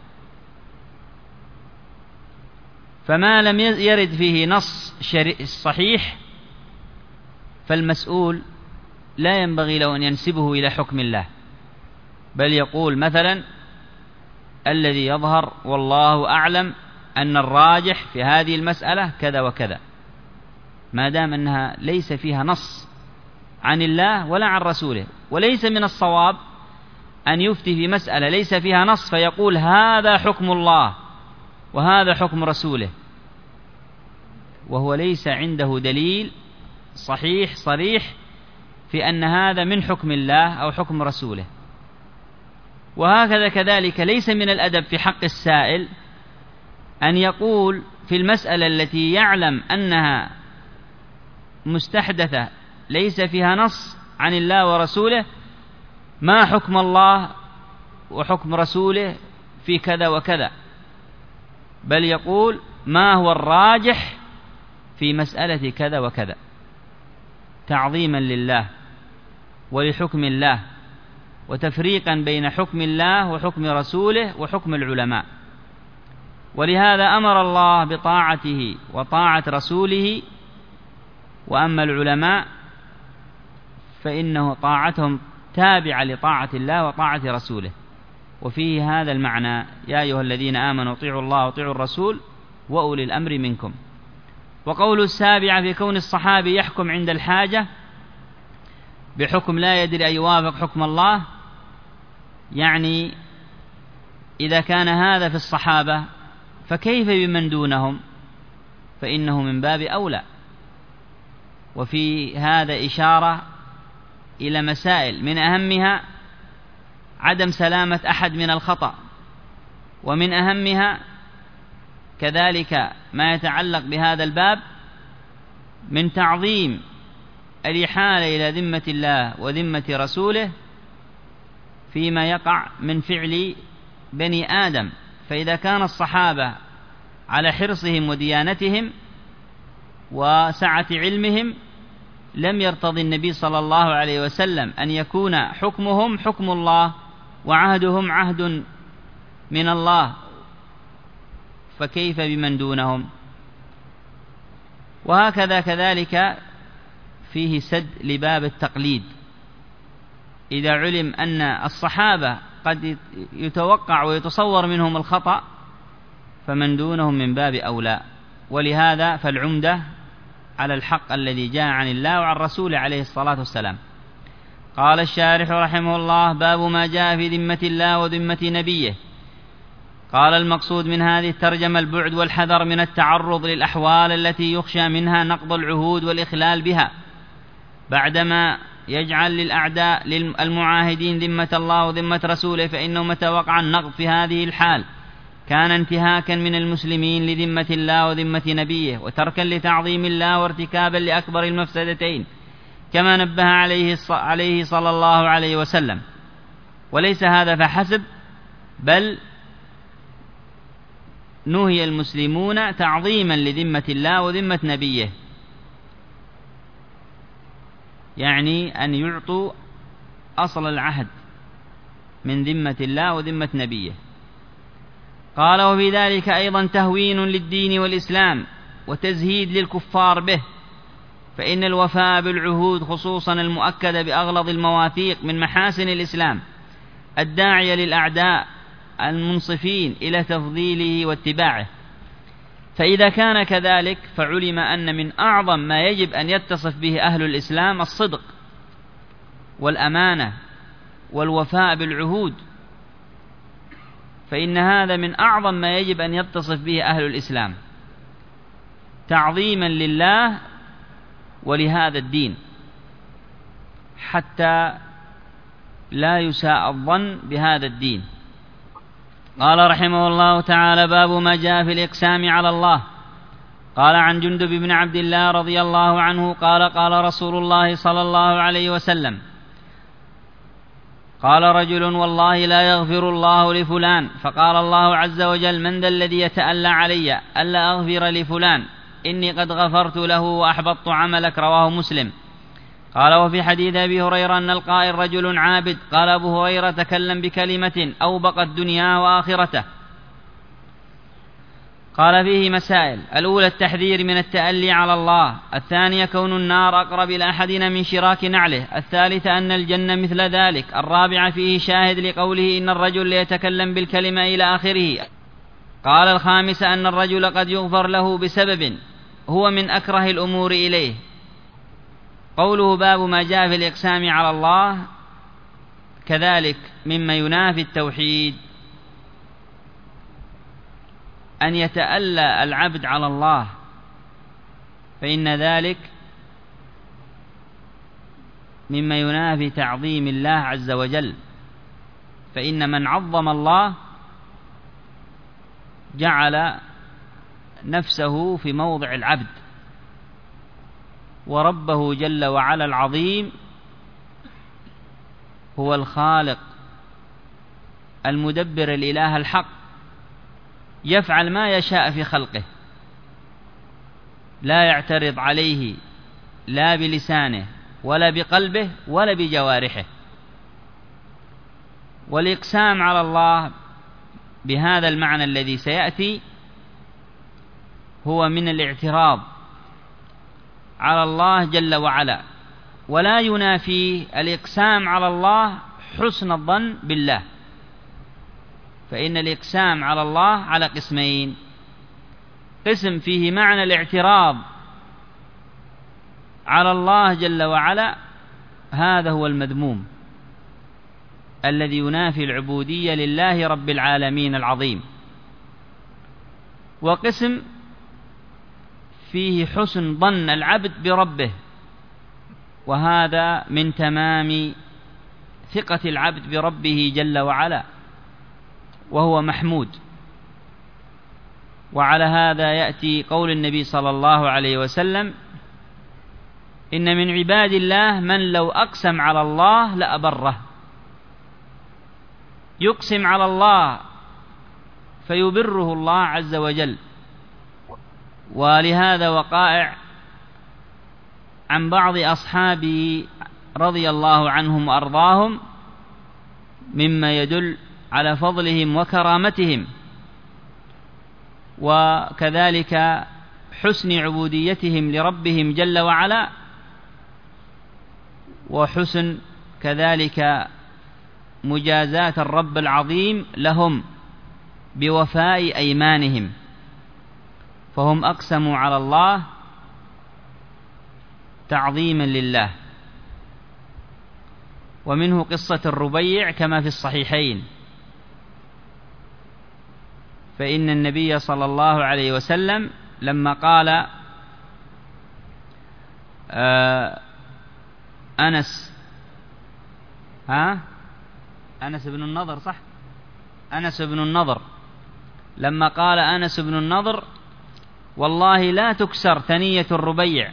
فما لم يرد فيه نص صحيح فالمسؤول لا ينبغي له أن ينسبه إلى حكم الله، بل يقول مثلا الذي يظهر والله أعلم أن الراجح في هذه المسألة كذا وكذا، ما دام أنها ليس فيها نص عن الله ولا عن رسوله. وليس من الصواب أن يفتي في مسألة ليس فيها نص فيقول هذا حكم الله وهذا حكم رسوله، وهو ليس عنده دليل صحيح صريح في أن هذا من حكم الله أو حكم رسوله. وهكذا كذلك ليس من الأدب في حق السائل أن يقول في المسألة التي يعلم أنها مستحدثة ليس فيها نص عن الله ورسوله ما حكم الله وحكم رسوله في كذا وكذا، بل يقول ما هو الراجح في مسألة كذا وكذا، تعظيما لله ولحكم الله، وتفريقا بين حكم الله وحكم رسوله وحكم العلماء. ولهذا أمر الله بطاعته وطاعة رسوله. وأما العلماء فإنه طاعتهم تابعة لطاعة الله وطاعة رسوله. وفيه هذا المعنى يا أيها الذين آمنوا اطيعوا الله واطيعوا الرسول وأولي الأمر منكم. وقول السابعة في كون الصحابي يحكم عند الحاجة بحكم لا يدري أن يوافق حكم الله، يعني إذا كان هذا في الصحابة فكيف بمن دونهم؟ فإنه من باب أولى. وفي هذا إشارة إلى مسائل من أهمها عدم سلامة أحد من الخطأ، ومن أهمها كذلك ما يتعلق بهذا الباب من تعظيم الإحالة إلى ذمة الله وذمة رسوله فيما يقع من فعل بني آدم. فإذا كان الصحابة على حرصهم وديانتهم وسعة علمهم لم يرتضي النبي صلى الله عليه وسلم أن يكون حكمهم حكم الله وعهدهم عهد من الله، فكيف بمن دونهم؟ وهكذا كذلك فيه سد لباب التقليد. إذا علم أن الصحابة قد يتوقع ويتصور منهم الخطأ فمن دونهم من باب أولى. ولهذا فالعمدة على الحق الذي جاء عن الله وعن رسوله عليه الصلاة والسلام. قال الشارح رحمه الله: باب ما جاء في ذمة الله وذمة نبيه. قال: المقصود من هذه الترجمة البعد والحذر من التعرض للأحوال التي يخشى منها نقض العهود والإخلال بها، بعدما يجعل للأعداء المعاهدين ذمة الله وذمة رسوله، فإنه متى وقع النقض في هذه الحال كان انتهاكا من المسلمين لذمة الله وذمة نبيه، وتركا لتعظيم الله، وارتكابا لأكبر المفسدتين، كما نبه عليه صلى الله عليه وسلم. وليس هذا فحسب، بل نهي المسلمون تعظيما لذمة الله وذمة نبيه، يعني أن يعطوا أصل العهد من ذمة الله وذمة نبيه. قال: وفي ذلك أيضا تهوين للدين والإسلام وتزهيد للكفار به، فإن الوفاء بالعهود خصوصا المؤكدة بأغلظ المواثيق من محاسن الإسلام الداعية للأعداء المنصفين إلى تفضيله واتباعه. فإذا كان كذلك فعلم أن من أعظم ما يجب أن يتصف به أهل الإسلام الصدق والأمانة والوفاء بالعهود، فإن هذا من أعظم ما يجب أن يتصف به أهل الإسلام تعظيما لله ولهذا الدين، حتى لا يساء الظن بهذا الدين. قال رحمه الله تعالى: باب ما جاء في الإقسام على الله. قال عن جندب بن عبد الله رضي الله عنه قال: قال رسول الله صلى الله عليه وسلم: قال رجل: والله لا يغفر الله لفلان. فقال الله عز وجل: من ذا الذي يتألى علي ألا أغفر لفلان؟ إني قد غفرت له وأحبطت عملك. رواه مسلم. قال: وفي حديث أبي هريرة أن القائل رجل عابد. قال أبو هريرة: تكلم بكلمة أوبقت دنياه وآخرته. قال: فيه مسائل: الأولى التحذير من التألي على الله. الثانية كون النار أقرب إلى أحدنا من شراك نعله. الثالثة أن الجنة مثل ذلك. الرابعة فيه شاهد لقوله: إن الرجل ليتكلم بالكلمة إلى آخره. قال: الخامسة أن الرجل قد يغفر له بسبب هو من أكره الأمور إليه. قوله: باب ما جاء في الإقسام على الله، كذلك مما ينافي التوحيد أن يتألى العبد على الله، فإن ذلك مما ينافي تعظيم الله عز وجل. فإن من عظم الله جعل نفسه في موضع العبد، وربه جل وعلا العظيم هو الخالق المدبر الإله الحق، يفعل ما يشاء في خلقه، لا يعترض عليه لا بلسانه ولا بقلبه ولا بجوارحه. والإقسام على الله بهذا المعنى الذي سيأتي هو من الاعتراض على الله جل وعلا، ولا ينافي الإقسام على الله حسن الظن بالله. فإن الإقسام على الله على قسمين: قسم فيه معنى الاعتراض على الله جل وعلا، هذا هو المذموم الذي ينافي العبودية لله رب العالمين العظيم. وقسم فيه حسن ظن العبد بربه، وهذا من تمام ثقة العبد بربه جل وعلا، وهو محمود. وعلى هذا يأتي قول النبي صلى الله عليه وسلم: إن من عباد الله من لو أقسم على الله لأبره. يقسم على الله فيبره الله عز وجل. ولهذا وقائع عن بعض أصحابه رضي الله عنهم وأرضاهم مما يدل على فضلهم وكرامتهم، وكذلك حسن عبوديتهم لربهم جل وعلا، وحسن كذلك مجازات الرب العظيم لهم بوفاء أيمانهم، فهم أقسموا على الله تعظيما لله. ومنه قصة الربيع كما في الصحيحين، فإن النبي صلى الله عليه وسلم لما قال أنس بن النضر، صح؟ أنس بن النضر، لما قال أنس بن النضر: والله لا تكسر ثنية الربيع،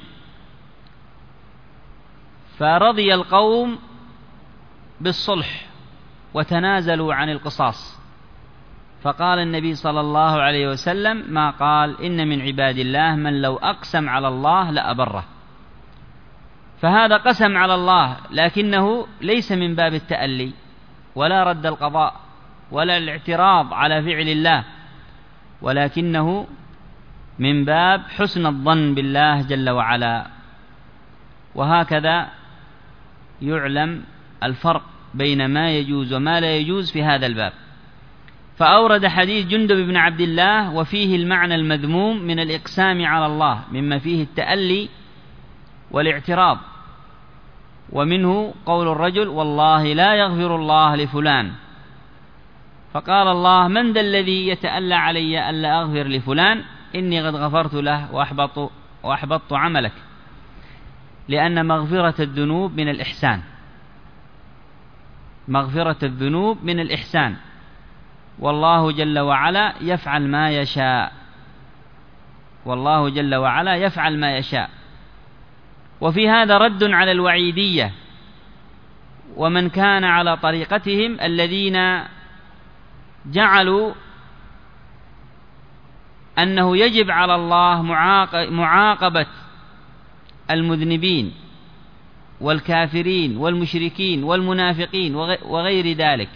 فرضي القوم بالصلح وتنازلوا عن القصاص. فقال النبي صلى الله عليه وسلم ما قال: إن من عباد الله من لو أقسم على الله لأبره. فهذا قسم على الله، لكنه ليس من باب التألي ولا رد القضاء ولا الاعتراض على فعل الله، ولكنه من باب حسن الظن بالله جل وعلا. وهكذا يعلم الفرق بين ما يجوز وما لا يجوز في هذا الباب. فأورد حديث جندب بن عبد الله وفيه المعنى المذموم من الإقسام على الله، مما فيه التألي والاعتراض. ومنه قول الرجل: والله لا يغفر الله لفلان. فقال الله: من ذا الذي يتألى علي ألا أغفر لفلان؟ إني قد غفرت له وأحبطت عملك. لأن مغفرة الذنوب من الإحسان، مغفرة الذنوب من الإحسان، والله جل وعلا يفعل ما يشاء، والله جل وعلا يفعل ما يشاء. وفي هذا رد على الوعيدية ومن كان على طريقتهم الذين جعلوا أنه يجب على الله معاقبة المذنبين والكافرين والمشركين والمنافقين وغير ذلك،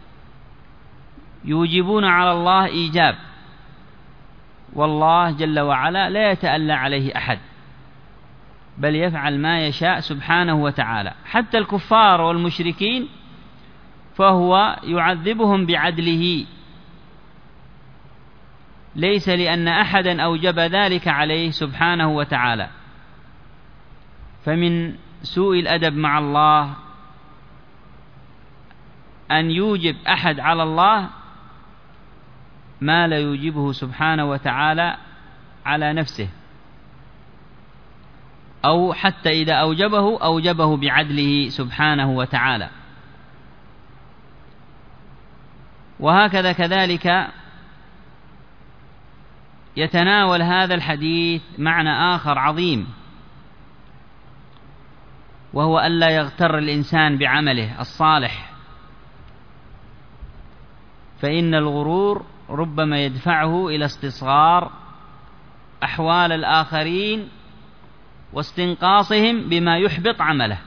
يوجبون على الله إيجاب، والله جل وعلا لا يتألى عليه أحد، بل يفعل ما يشاء سبحانه وتعالى. حتى الكفار والمشركين فهو يعذبهم بعدله، ليس لأن أحدا أوجب ذلك عليه سبحانه وتعالى. فمن سوء الأدب مع الله أن يوجب أحد على الله ما لا يوجبه سبحانه وتعالى على نفسه، أو حتى إذا أوجبه بعدله سبحانه وتعالى. وهكذا كذلك يتناول هذا الحديث معنى آخر عظيم، وهو ألا يغتر الإنسان بعمله الصالح، فإن الغرور ربما يدفعه إلى استصغار أحوال الآخرين واستنقاصهم بما يحبط عمله.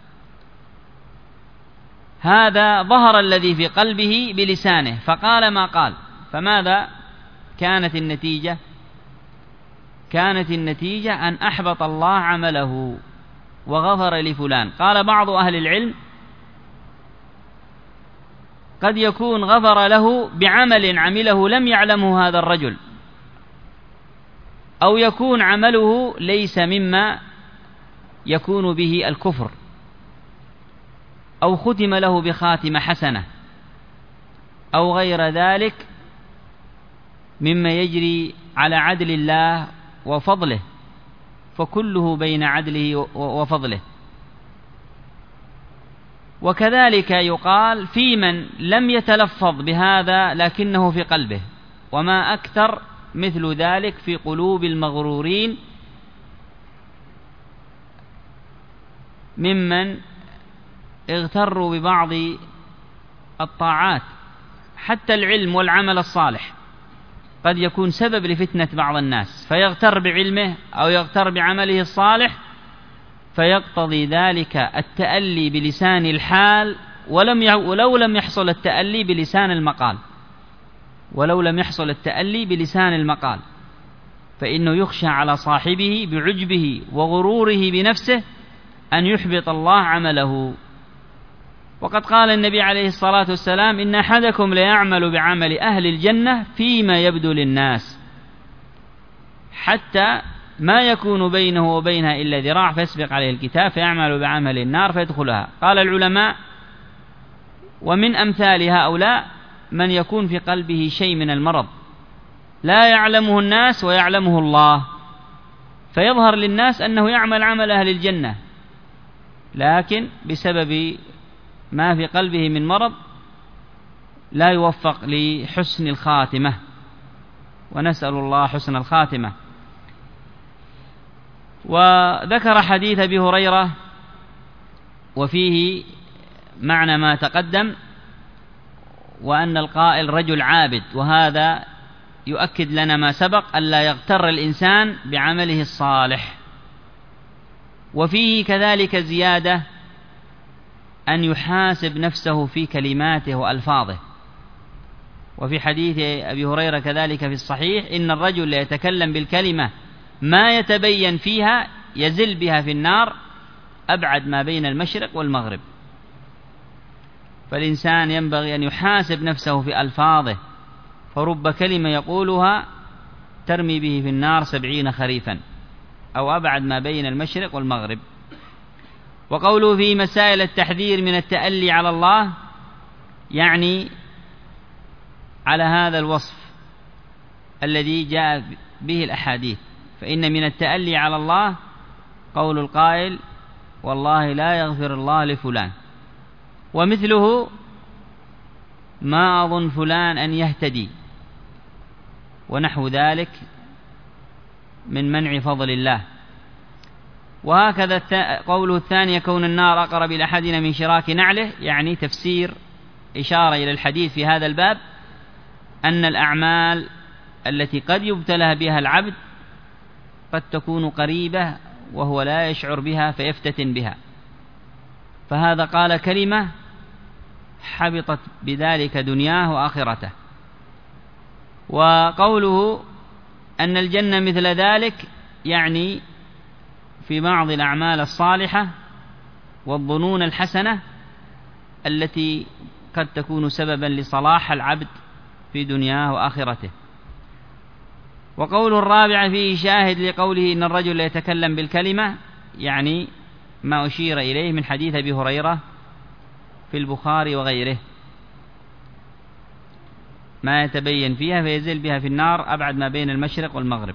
هذا ظهر الذي في قلبه بلسانه فقال ما قال، فماذا كانت النتيجة؟ كانت النتيجة أن أحبط الله عمله وغفر لفلان. قال بعض أهل العلم قد يكون غفر له بعمل عمله لم يعلمه هذا الرجل، أو يكون عمله ليس مما يكون به الكفر، أو ختم له بخاتمة حسنة، أو غير ذلك مما يجري على عدل الله وفضله، فكله بين عدله وفضله. وكذلك يقال في من لم يتلفظ بهذا لكنه في قلبه، وما أكثر مثل ذلك في قلوب المغرورين ممن اغتروا ببعض الطاعات. حتى العلم والعمل الصالح قد يكون سبب لفتنة بعض الناس، فيغتر بعلمه أو يغتر بعمله الصالح، فيقتضي ذلك التألي بلسان الحال ولو لم يحصل التألي بلسان المقال، فإنه يخشى على صاحبه بعجبه وغروره بنفسه أن يحبط الله عمله. وقد قال النبي عليه الصلاة والسلام: إن أحدكم ليعمل بعمل أهل الجنة فيما يبدو للناس، حتى ما يكون بينه وبينها إلا ذراع فيسبق عليه الكتاب فيعمل بعمل النار فيدخلها. قال العلماء: ومن أمثال هؤلاء من يكون في قلبه شيء من المرض لا يعلمه الناس ويعلمه الله، فيظهر للناس أنه يعمل عمل أهل الجنة، لكن بسبب ما في قلبه من مرض لا يوفق لحسن الخاتمة، ونسأل الله حسن الخاتمة. وذكر حديث أبي هريرة وفيه معنى ما تقدم، وأن القائل رجل عابد، وهذا يؤكد لنا ما سبق ألا يغتر الإنسان بعمله الصالح. وفيه كذلك زيادة أن يحاسب نفسه في كلماته وألفاظه. وفي حديث أبي هريرة كذلك في الصحيح: إن الرجل يتكلم بالكلمة ما يتبين فيها يزل بها في النار أبعد ما بين المشرق والمغرب. فالإنسان ينبغي أن يحاسب نفسه في ألفاظه، فرب كلمة يقولها ترمي به في النار 70 خريفا، أو أبعد ما بين المشرق والمغرب. وقوله في مسائل التحذير من التألي على الله يعني على هذا الوصف الذي جاء به الأحاديث، فإن من التألي على الله قول القائل: والله لا يغفر الله لفلان. ومثله ما أظن فلان أن يهتدي ونحو ذلك من منع فضل الله. وهكذا قوله الثاني يكون النار أقرب إلى أحدنا من شراك نعله، يعني تفسير إشارة إلى الحديث في هذا الباب أن الأعمال التي قد يبتلى بها العبد قد تكون قريبة وهو لا يشعر بها فيفتتن بها، فهذا قال كلمة حبطت بذلك دنياه وآخرته. وقوله أن الجنة مثل ذلك يعني في بعض الأعمال الصالحة والظنون الحسنة التي قد تكون سببا لصلاح العبد في دنياه وآخرته. وقول الرابع فيه شاهد لقوله إن الرجل يتكلم بالكلمة، يعني ما أشير إليه من حديث أبي هريرة في البخاري وغيره، ما يتبين فيها فيزل بها في النار أبعد ما بين المشرق والمغرب.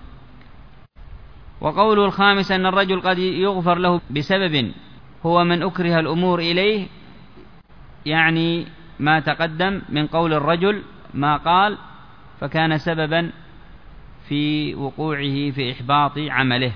وقوله الخامس أن الرجل قد يغفر له بسبب هو من أكره الأمور إليه، يعني ما تقدم من قول الرجل ما قال فكان سببا في وقوعه في إحباط عمله.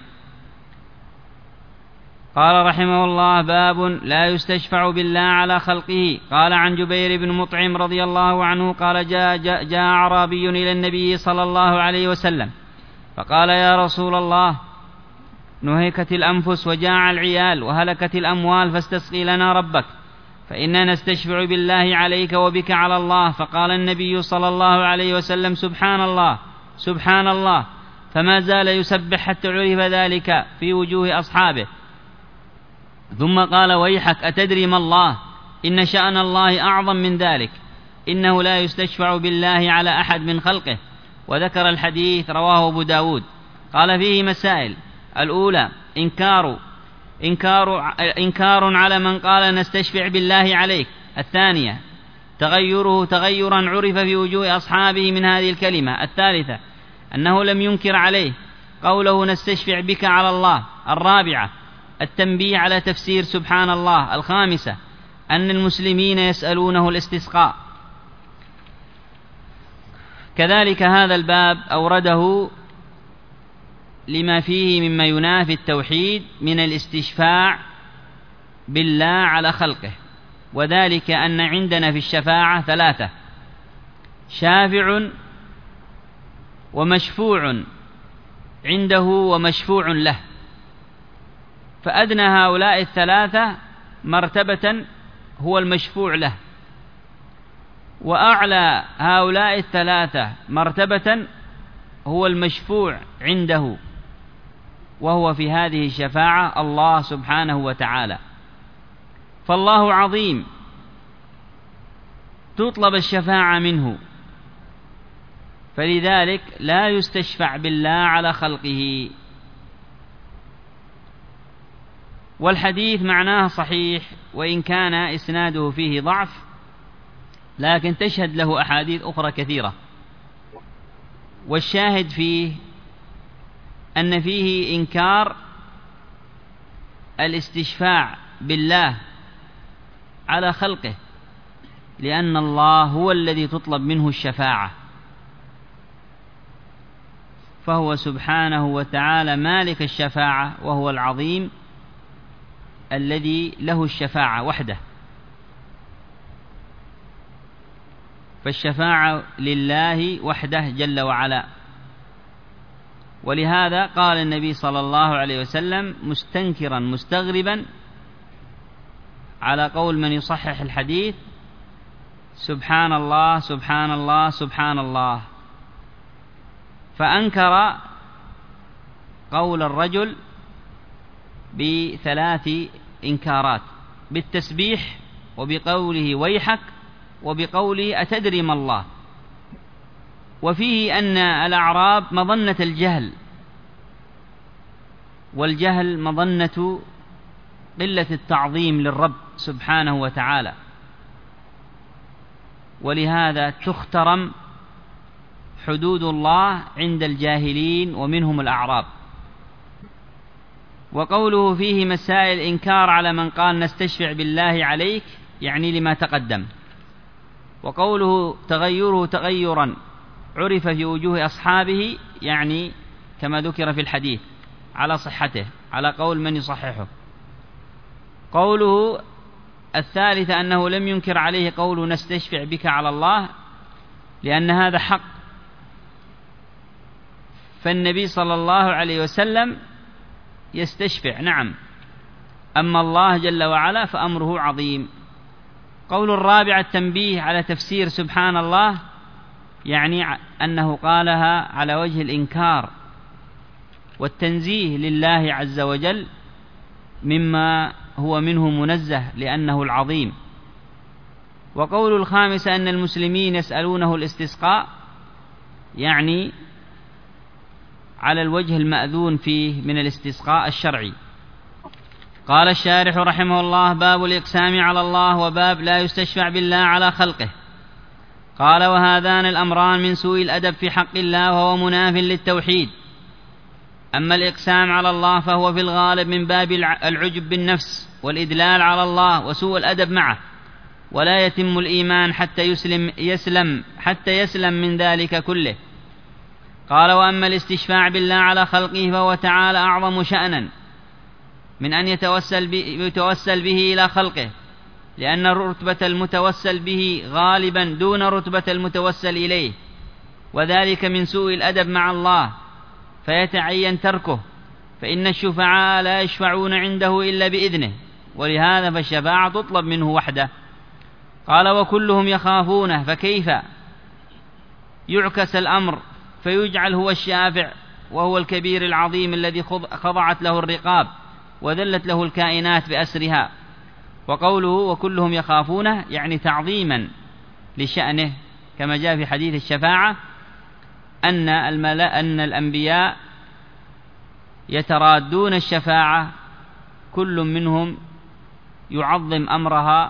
قال رحمه الله: باب لا يستشفع بالله على خلقه. قال عن جبير بن مطعم رضي الله عنه قال جاء أعرابي إلى النبي صلى الله عليه وسلم فقال: يا رسول الله، نهكت الأنفس وجاع العيال وهلكت الأموال فاستسقي لنا ربك فإنا نستشفع بالله عليك وبك على الله. فقال النبي صلى الله عليه وسلم: سبحان الله سبحان الله، فما زال يسبح حتى عرف ذلك في وجوه أصحابه. ثم قال: ويحك، أتدري ما الله؟ إن شأن الله أعظم من ذلك، إنه لا يستشفع بالله على أحد من خلقه. وذكر الحديث، رواه أبو داود. قال فيه مسائل: الأولى إنكار على من قال نستشفع بالله عليك. الثانية تغيره تغيرا عرف في وجوه أصحابه من هذه الكلمة. الثالثة أنه لم ينكر عليه قوله نستشفع بك على الله. الرابعة التنبيه على تفسير سبحان الله. الخامسة أن المسلمين يسألونه الاستسقاء. كذلك هذا الباب أورده لما فيه مما ينافي التوحيد من الاستشفاع بالله على خلقه، وذلك أن عندنا في الشفاعة ثلاثة: شافع ومشفوع عنده ومشفوع له. فأدنى هؤلاء الثلاثة مرتبة هو المشفوع له، وأعلى هؤلاء الثلاثة مرتبة هو المشفوع عنده، وهو في هذه الشفاعة الله سبحانه وتعالى. فالله عظيم تطلب الشفاعة منه، فلذلك لا يستشفع بالله على خلقه. والحديث معناه صحيح، وإن كان إسناده فيه ضعف، لكن تشهد له أحاديث أخرى كثيرة. والشاهد فيه أن فيه إنكار الاستشفاع بالله على خلقه، لأن الله هو الذي تطلب منه الشفاعة، فهو سبحانه وتعالى مالك الشفاعة، وهو العظيم الذي له الشفاعة وحده. فالشفاعة لله وحده جل وعلا. ولهذا قال النبي صلى الله عليه وسلم مستنكرا مستغربا على قول من يصحح الحديث: سبحان الله سبحان الله سبحان الله. فأنكر قول الرجل بثلاث إنكارات: بالتسبيح، وبقوله ويحك، وبقوله أتدري ما الله. وفيه أن الأعراب مظنة الجهل، والجهل مظنة قلة التعظيم للرب سبحانه وتعالى، ولهذا تخترم حدود الله عند الجاهلين ومنهم الأعراب. وقوله فيه مسائل إنكار على من قال نستشفع بالله عليك، يعني لما تقدم. وقوله تغيره تغيرا عرف في وجوه أصحابه يعني كما ذكر في الحديث على صحته على قول من يصححه. قوله الثالث أنه لم ينكر عليه قوله نستشفع بك على الله، لأن هذا حق، فالنبي صلى الله عليه وسلم يستشفع نعم، أما الله جل وعلا فأمره عظيم. قول الرابع التنبيه على تفسير سبحان الله، يعني أنه قالها على وجه الإنكار والتنزيه لله عز وجل مما هو منه منزه لأنه العظيم. وقول الخامس أن المسلمين يسألونه الاستسقاء، يعني على الوجه المأذون فيه من الاستسقاء الشرعي. قال الشارح رحمه الله: باب الإقسام على الله، وباب لا يستشفع بالله على خلقه. قال: وهذان الأمران من سوء الأدب في حق الله، وهو مناف للتوحيد. أما الإقسام على الله فهو في الغالب من باب العجب بالنفس والإدلال على الله وسوء الأدب معه، ولا يتم الإيمان حتى يسلم من ذلك كله. قال: وأما الاستشفاع بالله على خلقه فهو تعالى أعظم شأنا من أن يتوسل به إلى خلقه، لأن رتبة المتوسل به غالبا دون رتبة المتوسل إليه، وذلك من سوء الأدب مع الله، فيتعين تركه، فإن الشفعاء لا يشفعون عنده إلا بإذنه، ولهذا فالشفاعة تطلب منه وحده. قال: وكلهم يخافونه، فكيف يعكس الأمر فيجعل هو الشافع وهو الكبير العظيم الذي خضعت له الرقاب وذلت له الكائنات بأسرها. وقوله وكلهم يخافونه يعني تعظيما لشأنه، كما جاء في حديث الشفاعة أن الأنبياء يترادون الشفاعة، كل منهم يعظم أمرها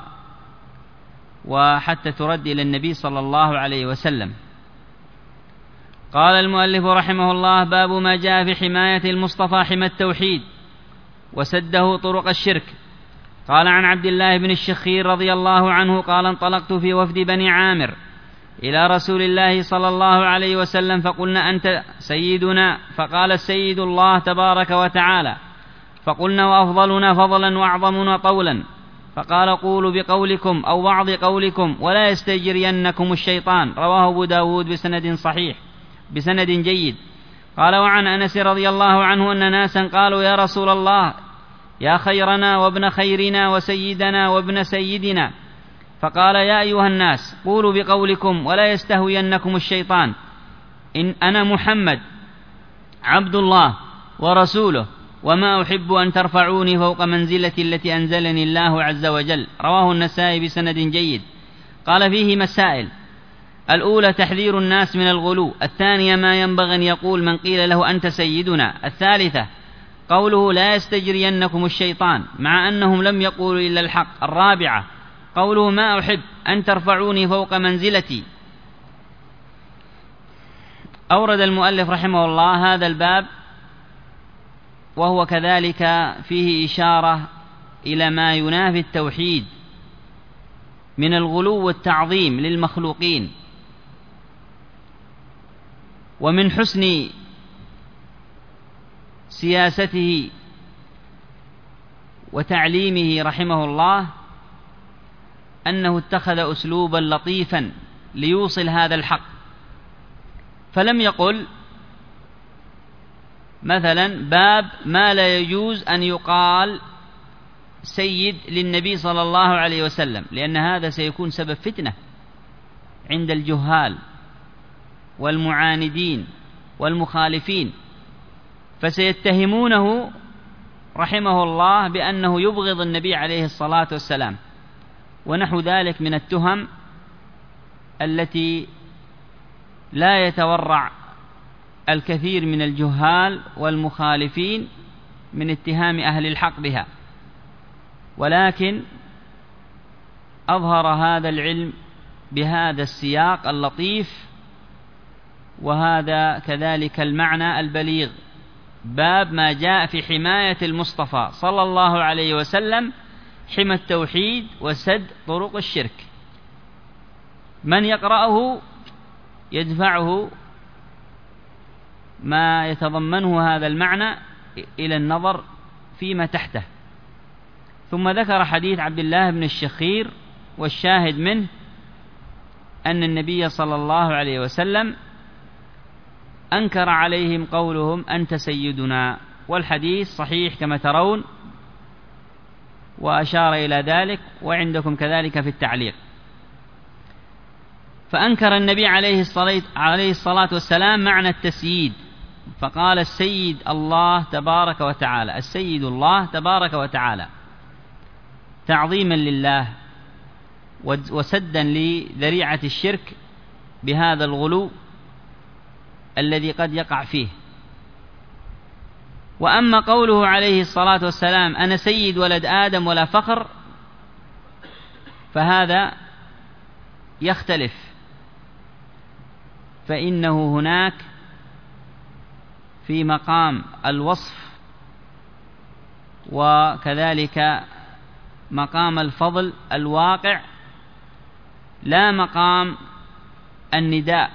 وحتى ترد إلى النبي صلى الله عليه وسلم. قال المؤلف رحمه الله: باب ما جاء في حماية المصطفى حمى التوحيد وسده طرق الشرك. قال: عن عبد الله بن الشخير رضي الله عنه قال: انطلقت في وفد بني عامر إلى رسول الله صلى الله عليه وسلم، فقلنا: أنت سيدنا؟ فقال: السيد الله تبارك وتعالى. فقلنا: وأفضلنا فضلا وأعظمنا طولا؟ فقال: قولوا بقولكم أو بعض قولكم ولا يستجرينكم الشيطان. رواه أبو داود بسند جيد. قال: وعن أنس رضي الله عنه أن ناسا قالوا: يا رسول الله، يا خيرنا وابن خيرنا وسيدنا وابن سيدنا. فقال: يا أيها الناس، قولوا بقولكم ولا يستهوينكم الشيطان. إن أنا محمد عبد الله ورسوله، وما أحب أن ترفعوني فوق منزلتي التي أنزلني الله عز وجل. رواه النسائي بسند جيد. قال: فيه مسائل: الأولى تحذير الناس من الغلو. الثانية ما ينبغي أن يقول من قيل له أنت سيدنا. الثالثة قوله لا يستجرينكم الشيطان، مع أنهم لم يقولوا إلا الحق. الرابعة قوله ما أحب أن ترفعوني فوق منزلتي. أورد المؤلف رحمه الله هذا الباب، وهو كذلك فيه إشارة إلى ما ينافي التوحيد من الغلو والتعظيم للمخلوقين. ومن حسن سياسته وتعليمه رحمه الله أنه اتخذ أسلوبا لطيفا ليوصل هذا الحق، فلم يقل مثلا باب ما لا يجوز أن يقال سيد للنبي صلى الله عليه وسلم، لأن هذا سيكون سبب فتنة عند الجهال والمعاندين والمخالفين، فسيتهمونه رحمه الله بأنه يبغض النبي عليه الصلاة والسلام ونحو ذلك من التهم التي لا يتورع الكثير من الجهال والمخالفين من اتهام أهل الحق بها. ولكن أظهر هذا العلم بهذا السياق اللطيف، وهذا كذلك المعنى البليغ. باب ما جاء في حماية المصطفى صلى الله عليه وسلم حمى التوحيد وسد طرق الشرك. من يقرأه يدفعه ما يتضمنه هذا المعنى إلى النظر فيما تحته. ثم ذكر حديث عبد الله بن الشخير، والشاهد منه أن النبي صلى الله عليه وسلم أنكر عليهم قولهم أنت سيدنا، والحديث صحيح كما ترون، وأشار إلى ذلك وعندكم كذلك في التعليق. فأنكر النبي عليه الصلاة والسلام معنى التسييد، فقال السيد الله تبارك وتعالى، السيد الله تبارك وتعالى، تعظيما لله وسدا لذريعة الشرك بهذا الغلو الذي قد يقع فيه. وأما قوله عليه الصلاة والسلام أنا سيد ولد آدم ولا فخر، فهذا يختلف، فإنه هناك في مقام الوصف وكذلك مقام الفضل الواقع، لا مقام النداء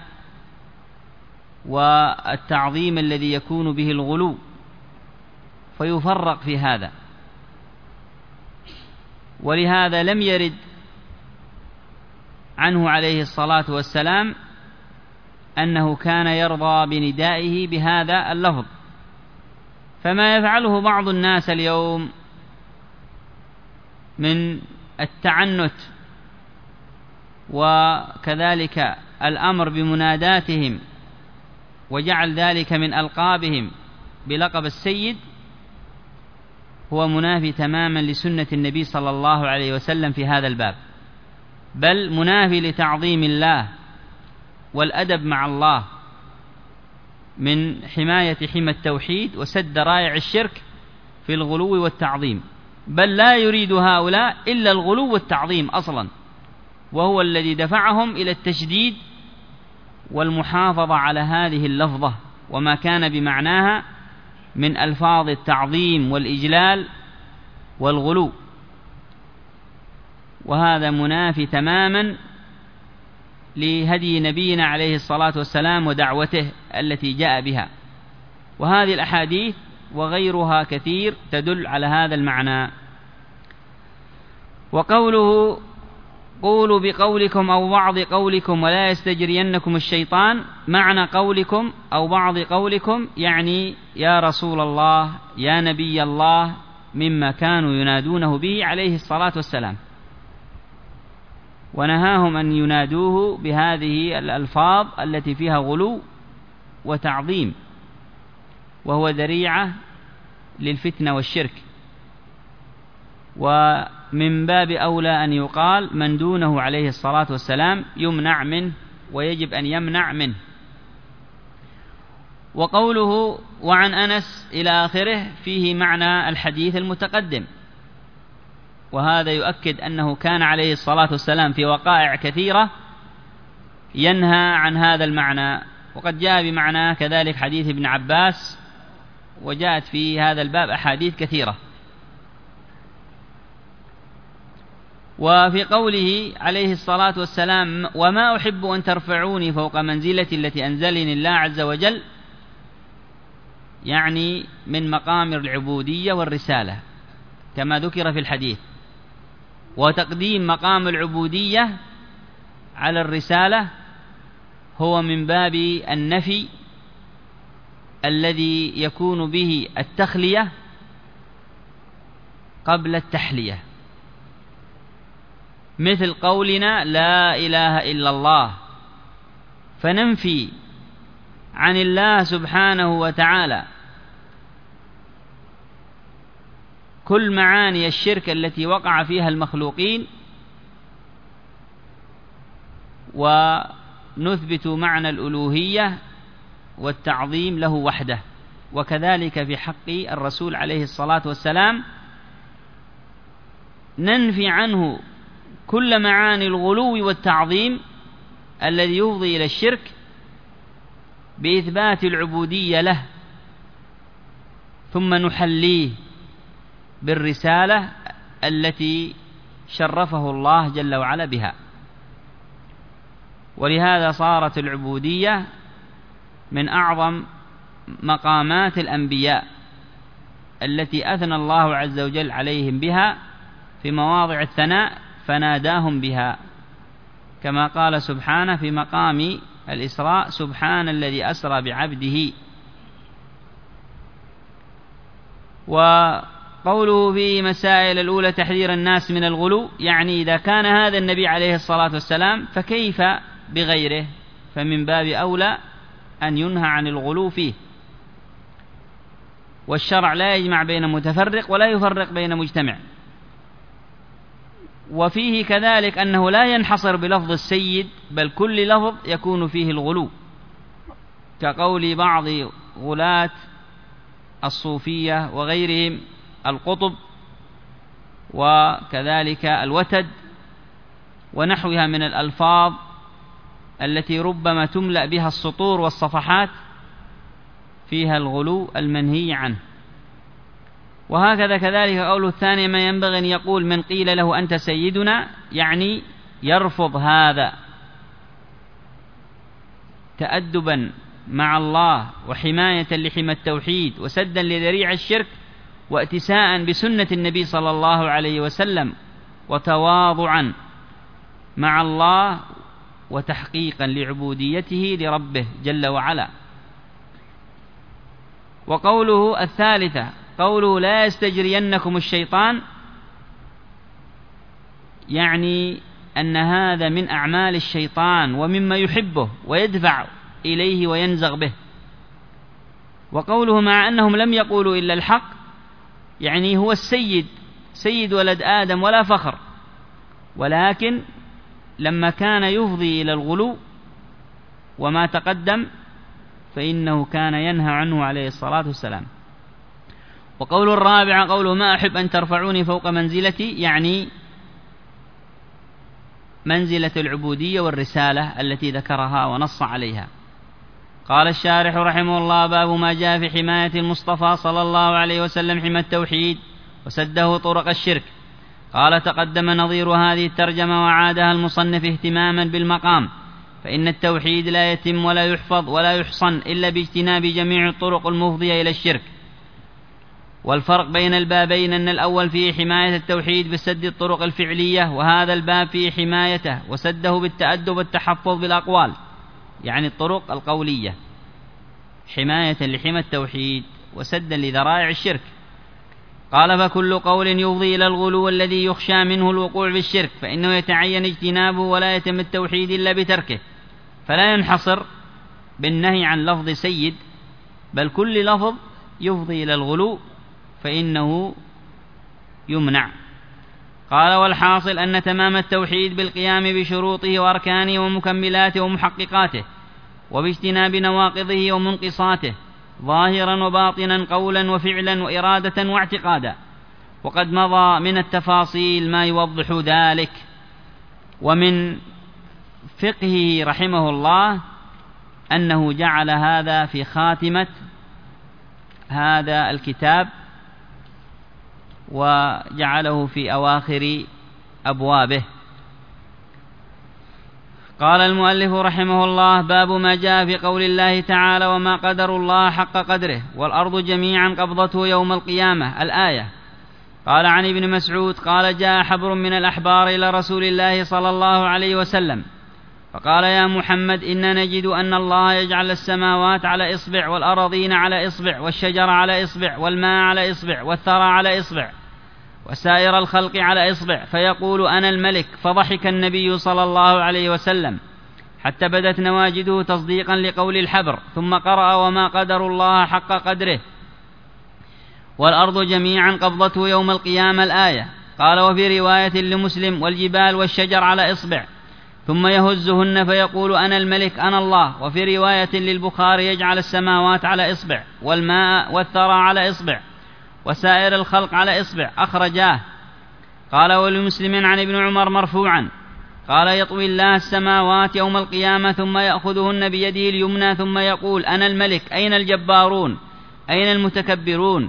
والتعظيم الذي يكون به الغلو، فيفرق في هذا. ولهذا لم يرد عنه عليه الصلاة والسلام أنه كان يرضى بندائه بهذا اللفظ. فما يفعله بعض الناس اليوم من التعنت وكذلك الأمر بمناداتهم وجعل ذلك من ألقابهم بلقب السيد، هو منافي تماما لسنة النبي صلى الله عليه وسلم في هذا الباب، بل منافي لتعظيم الله والأدب مع الله من حماية حمى التوحيد وسد ذرائع الشرك في الغلو والتعظيم. بل لا يريد هؤلاء إلا الغلو والتعظيم أصلا، وهو الذي دفعهم إلى التشديد والمحافظة على هذه اللفظة وما كان بمعناها من ألفاظ التعظيم والإجلال والغلو، وهذا منافي تماما لهدي نبينا عليه الصلاة والسلام ودعوته التي جاء بها. وهذه الأحاديث وغيرها كثير تدل على هذا المعنى. وقوله قولوا بقولكم أو بعض قولكم ولا يستجرينكم الشيطان، معنى قولكم أو بعض قولكم يعني يا رسول الله يا نبي الله، مما كانوا ينادونه به عليه الصلاة والسلام، ونهاهم أن ينادوه بهذه الألفاظ التي فيها غلو وتعظيم، وهو ذريعة للفتنة والشرك. ومن باب أولى أن يقال من دونه عليه الصلاة والسلام يمنع منه ويجب أن يمنع منه. وقوله وعن أنس إلى آخره فيه معنى الحديث المتقدم، وهذا يؤكد أنه كان عليه الصلاة والسلام في وقائع كثيرة ينهى عن هذا المعنى، وقد جاء بمعنى كذلك حديث ابن عباس، وجاءت في هذا الباب أحاديث كثيرة. وفي قوله عليه الصلاة والسلام وما أحب أن ترفعوني فوق منزلتي التي أنزلني الله عز وجل، يعني من مقام العبودية والرسالة كما ذكر في الحديث، وتقديم مقام العبودية على الرسالة هو من باب النفي الذي يكون به التخلية قبل التحلية، مثل قولنا لا إله إلا الله، فننفي عن الله سبحانه وتعالى كل معاني الشرك التي وقع فيها المخلوقين، ونثبت معنى الألوهية والتعظيم له وحده. وكذلك في حق الرسول عليه الصلاة والسلام ننفي عنه كل معاني الغلو والتعظيم الذي يفضي إلى الشرك بإثبات العبودية له، ثم نحليه بالرسالة التي شرفه الله جل وعلا بها. ولهذا صارت العبودية من أعظم مقامات الأنبياء التي أثنى الله عز وجل عليهم بها في مواضع الثناء فناداهم بها، كما قال سبحانه في مقام الإسراء: سبحان الذي أسرى بعبده. وقوله في مسائل الأولى تحذير الناس من الغلو، يعني إذا كان هذا النبي عليه الصلاة والسلام فكيف بغيره؟ فمن باب أولى أن ينهى عن الغلو فيه. والشرع لا يجمع بين متفرق ولا يفرق بين مجتمع. وفيه كذلك أنه لا ينحصر بلفظ السيد، بل كل لفظ يكون فيه الغلو، كقول بعض غلاة الصوفية وغيرهم القطب وكذلك الوتد ونحوها من الألفاظ التي ربما تملأ بها السطور والصفحات فيها الغلو المنهي عنه. وهكذا كذلك قوله الثاني: ما ينبغي أن يقول من قيل له أنت سيدنا، يعني يرفض هذا تأدبا مع الله وحماية لحمى التوحيد وسدا لذريع الشرك واتساء بسنة النبي صلى الله عليه وسلم وتواضعا مع الله وتحقيقا لعبوديته لربه جل وعلا. وقوله الثالثة قوله: لا يستجرينكم الشيطان، يعني أن هذا من أعمال الشيطان ومما يحبه ويدفع إليه وينزغ به. وقوله: مع أنهم لم يقولوا إلا الحق، يعني هو السيد، سيد ولد آدم ولا فخر، ولكن لما كان يفضي إلى الغلو وما تقدم فإنه كان ينهى عنه عليه الصلاة والسلام. وقول الرابع قوله: ما أحب أن ترفعوني فوق منزلتي، يعني منزلة العبودية والرسالة التي ذكرها ونص عليها. قال الشارح رحمه الله: باب ما جاء في حماية المصطفى صلى الله عليه وسلم حمى التوحيد وسده طرق الشرك. قال: تقدم نظير هذه الترجمة وعادها المصنف اهتماما بالمقام، فإن التوحيد لا يتم ولا يحفظ ولا يحصن إلا باجتناب جميع الطرق المفضية إلى الشرك. والفرق بين البابين أن الأول فيه حماية التوحيد بسد الطرق الفعلية، وهذا الباب فيه حمايته وسده بالتأدب والتحفظ بالأقوال، يعني الطرق القولية، حماية لحمى التوحيد وسدا لذرائع الشرك. قال: فكل قول يفضي إلى الغلو الذي يخشى منه الوقوع بالشرك فإنه يتعين اجتنابه، ولا يتم التوحيد إلا بتركه. فلا ينحصر بالنهي عن لفظ سيد، بل كل لفظ يفضي إلى الغلو فإنه يمنع. قال: والحاصل أن تمام التوحيد بالقيام بشروطه وأركانه ومكملاته ومحققاته، وباجتناب نواقضه ومنقصاته، ظاهرا وباطنا، قولا وفعلا وإرادة واعتقادا. وقد مضى من التفاصيل ما يوضح ذلك. ومن فقهه رحمه الله أنه جعل هذا في خاتمة هذا الكتاب وجعله في أواخر أبوابه. قال المؤلف رحمه الله: باب ما جاء في قول الله تعالى: وما قدر الله حق قدره والأرض جميعا قبضته يوم القيامة، الآية. قال عن ابن مسعود قال: جاء حبر من الأحبار إلى رسول الله صلى الله عليه وسلم فقال: يا محمد، إن نجد أن الله يجعل السماوات على إصبع، والأراضين على إصبع، والشجر على إصبع، والماء على إصبع، والثرى على إصبع، وسائر الخلق على إصبع، فيقول: أنا الملك. فضحك النبي صلى الله عليه وسلم حتى بدت نواجده تصديقا لقول الحبر، ثم قرأ: وما قدر الله حق قدره والأرض جميعا قبضته يوم القيامة، الآية. قال: وفي رواية لمسلم: والجبال والشجر على إصبع، ثم يهزهن فيقول: أنا الملك أنا الله. وفي رواية للبخاري: يجعل السماوات على إصبع، والماء والثرى على إصبع، وسائر الخلق على إصبع، أخرجاه. قال: ولمسلم عن ابن عمر مرفوعا قال: يطوي الله السماوات يوم القيامة ثم يأخذهن بيده اليمنى ثم يقول: أنا الملك، أين الجبارون، أين المتكبرون؟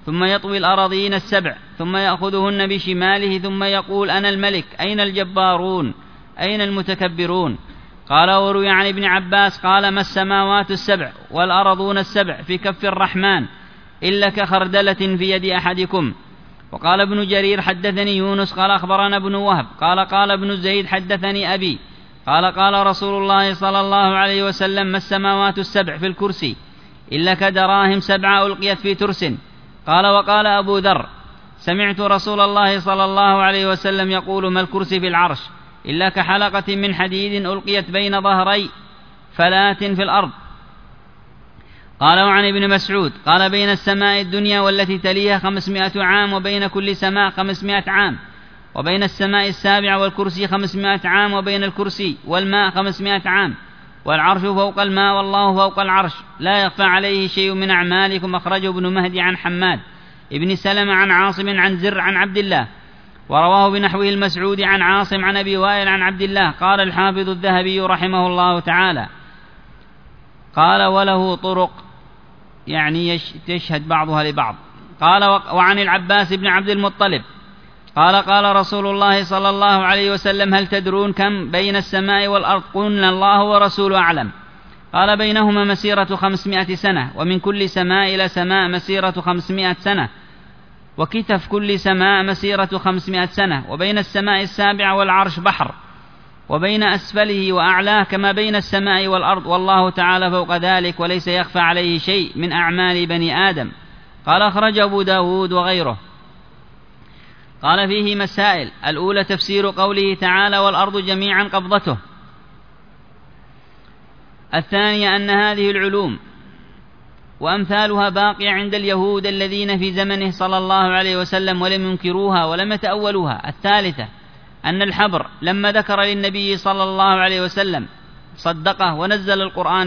ثم يطوي الأراضين السبع ثم يأخذهن بشماله ثم يقول أنا الملك أين الجبارون أين المتكبرون. قال وروي عن ابن عباس قال ما السماوات السبع والأرضون السبع في كف الرحمن إلا كخردلة في يد أحدكم. وقال ابن جرير حدثني يونس قال أخبرنا ابن وهب قال ابن زيد حدثني أبي قال رسول الله صلى الله عليه وسلم ما السماوات السبع في الكرسي إلا كدراهم 7 ألقيت في ترس. وقال أبو ذر سمعت رسول الله صلى الله عليه وسلم يقول ما الكرسي في العرش إلا كحلقة من حديد ألقيت بين ظهري فلات في الأرض. قال وعن ابن مسعود قال بين السماء الدنيا والتي تليها 500 عام وبين كل سماء 500 عام وبين السماء السابعة والكرسي 500 عام وبين الكرسي والماء 500 عام والعرش فوق الماء والله فوق العرش لا يخفى عليه شيء من أعمالكم. أخرجه ابن مهدي عن حماد ابن سلمة عن عاصم عن زر عن عبد الله ورواه بنحوه المسعود عن عاصم عن أبي وائل عن عبد الله. قال الحافظ الذهبي رحمه الله تعالى قال وله طرق يعني تشهد بعضها لبعض. قال وعن العباس بن عبد المطلب قال رسول الله صلى الله عليه وسلم هل تدرون كم بين السماء والأرض؟ قلنا الله ورسوله أعلم. قال بينهما مسيرة 500 سنة ومن كل سماء إلى سماء مسيرة 500 سنة وكتف كل سماء مسيرة 500 سنة وبين السماء السابعة والعرش بحر وبين أسفله وأعلاه كما بين السماء والأرض والله تعالى فوق ذلك وليس يخفى عليه شيء من أعمال بني آدم. قال أخرج أبو داود وغيره. قال فيه مسائل. الأولى تفسير قوله تعالى والأرض جميعا قبضته. الثانية أن هذه العلوم وأمثالها باقية عند اليهود الذين في زمنه صلى الله عليه وسلم ولم ينكروها ولم يتأولوها. الثالثة أن الحبر لما ذكر للنبي صلى الله عليه وسلم صدقه ونزل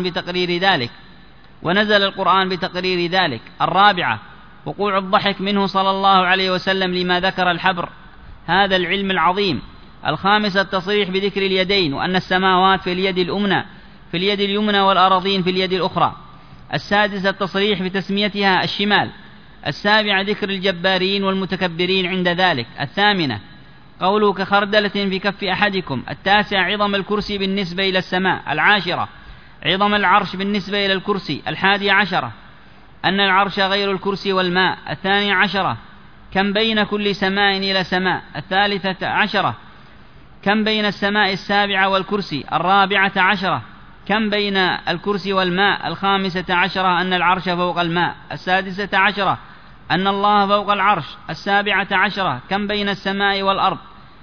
القرآن بتقرير ذلك. الرابعة وقوع الضحك منه صلى الله عليه وسلم لما ذكر الحبر هذا العلم العظيم. الخامسة التصريح بذكر اليدين وأن السماوات في اليد اليمنى والأراضين في اليد الأخرى. السادسة التصريح بتسميتها الشمال. السابعة ذكر الجبارين والمتكبرين عند ذلك. الثامنة قوله كخردلة في كف أحدكم. التاسعة عظم الكرسي بالنسبة إلى السماء. العاشرة عظم العرش بالنسبة إلى الكرسي. 11 أن العرش غير الكرسي والماء. 12 كم بين كل سماء إلى سماء. 13 كم بين السماء السابعة والكرسي. 14 كم بين الكرسي والماء. 15 أن العرش فوق الماء. 16 أن الله فوق العرش. 17 كم بين السماء والأرض.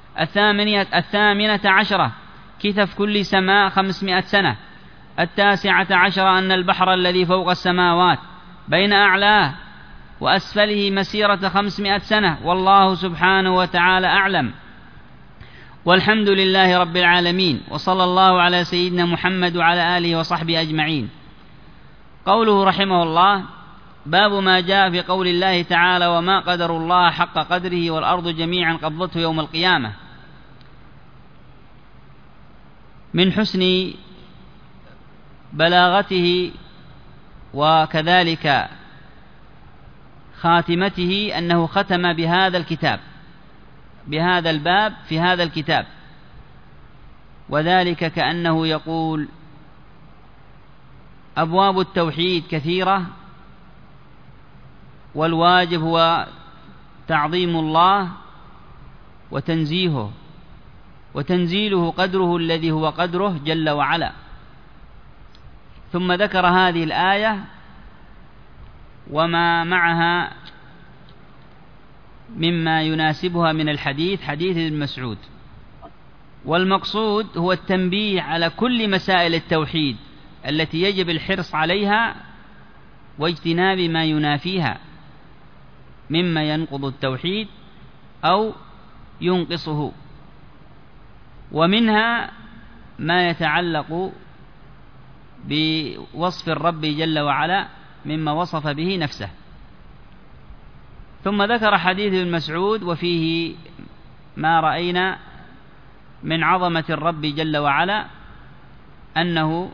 18 كتف كل سماء 500 سنة. 19 أن البحر الذي فوق السماوات بين أعلاه وأسفله مسيرة 500 سنة والله سبحانه وتعالى أعلم. والحمد لله رب العالمين وصلى الله على سيدنا محمد وعلى آله وصحبه أجمعين. قوله رحمه الله باب ما جاء في قول الله تعالى وما قدر الله حق قدره والأرض جميعا قبضته يوم القيامة. من حسن بلاغته وكذلك خاتمته أنه ختم بهذا الباب في هذا الكتاب وذلك كأنه يقول أبواب التوحيد كثيرة والواجب هو تعظيم الله وتنزيهه وتنزيله قدره الذي هو قدره جل وعلا. ثم ذكر هذه الآية وما معها مما يناسبها من الحديث حديث ابن مسعود. والمقصود هو التنبيه على كل مسائل التوحيد التي يجب الحرص عليها واجتناب ما ينافيها مما ينقض التوحيد أو ينقصه. ومنها ما يتعلق بوصف الرب جل وعلا مما وصف به نفسه. ثم ذكر حديث ابن مسعود وفيه ما رأينا من عظمة الرب جل وعلا أنه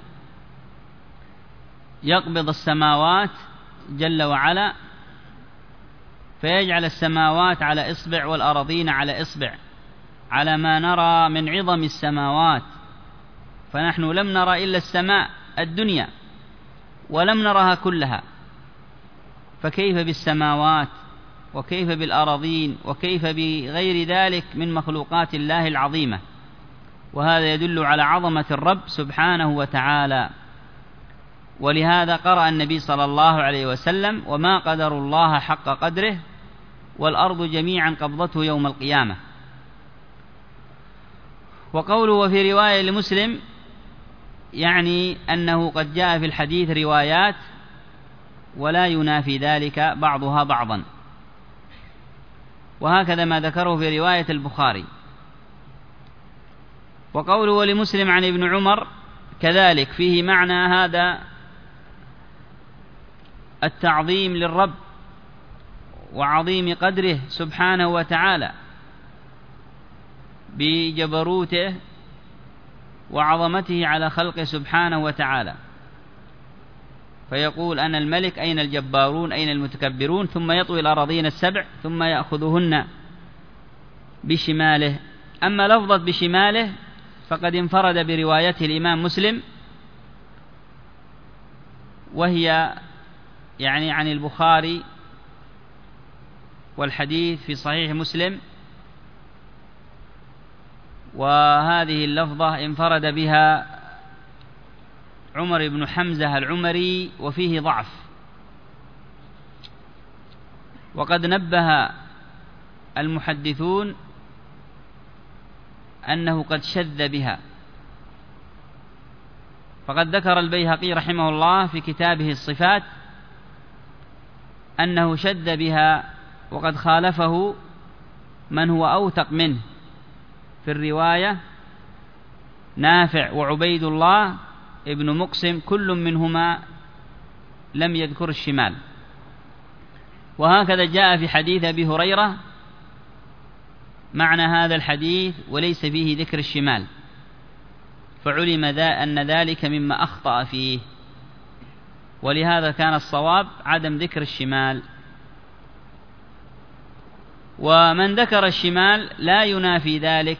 يقبض السماوات جل وعلا فيجعل السماوات على إصبع والأراضين على إصبع، على ما نرى من عظم السماوات، فنحن لم نرى إلا السماء الدنيا ولم نرها كلها، فكيف بالسماوات وكيف بالأراضين وكيف بغير ذلك من مخلوقات الله العظيمة؟ وهذا يدل على عظمة الرب سبحانه وتعالى. ولهذا قرأ النبي صلى الله عليه وسلم: وما قدر الله حق قدره والأرض جميعا قبضته يوم القيامة. وقوله وفي رواية لمسلم يعني أنه قد جاء في الحديث روايات ولا ينافي ذلك بعضها بعضا، وهكذا ما ذكره في رواية البخاري. وقوله ولمسلم عن ابن عمر كذلك فيه معنى هذا التعظيم للرب وعظيم قدره سبحانه وتعالى بجبروته وعظمته على خلقه سبحانه وتعالى، فيقول أنا الملك أين الجبارون أين المتكبرون، ثم يطوي الأراضين السبع ثم يأخذهن بشماله. أما لفظة بشماله فقد انفرد بروايته الإمام مسلم، وهي يعني عن البخاري، والحديث في صحيح مسلم، وهذه اللفظة انفرد بها عمر بن حمزة العمري وفيه ضعف، وقد نبه المحدثون أنه قد شذ بها، فقد ذكر البيهقي رحمه الله في كتابه الصفات أنه شذ بها، وقد خالفه من هو أوثق منه في الرواية نافع وعبيد الله ابن مقسم، كل منهما لم يذكر الشمال. وهكذا جاء في حديث أبي هريرة معنى هذا الحديث وليس فيه ذكر الشمال، فعلم أن ذلك مما أخطأ فيه، ولهذا كان الصواب عدم ذكر الشمال. ومن ذكر الشمال لا ينافي ذلك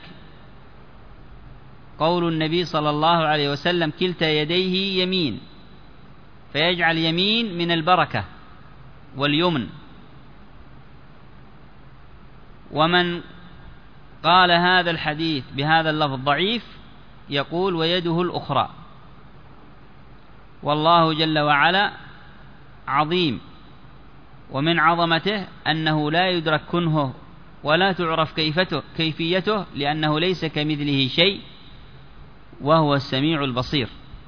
قول النبي صلى الله عليه وسلم كلتا يديه يمين، فيجعل يمين من البركة واليمن. ومن قال هذا الحديث بهذا اللفظ ضعيف يقول ويده الأخرى. والله جل وعلا عظيم، ومن عظمته أنه لا يدرك كنهه ولا تعرف كيفيته، لأنه ليس كمثله شيء وهو السميع البصير.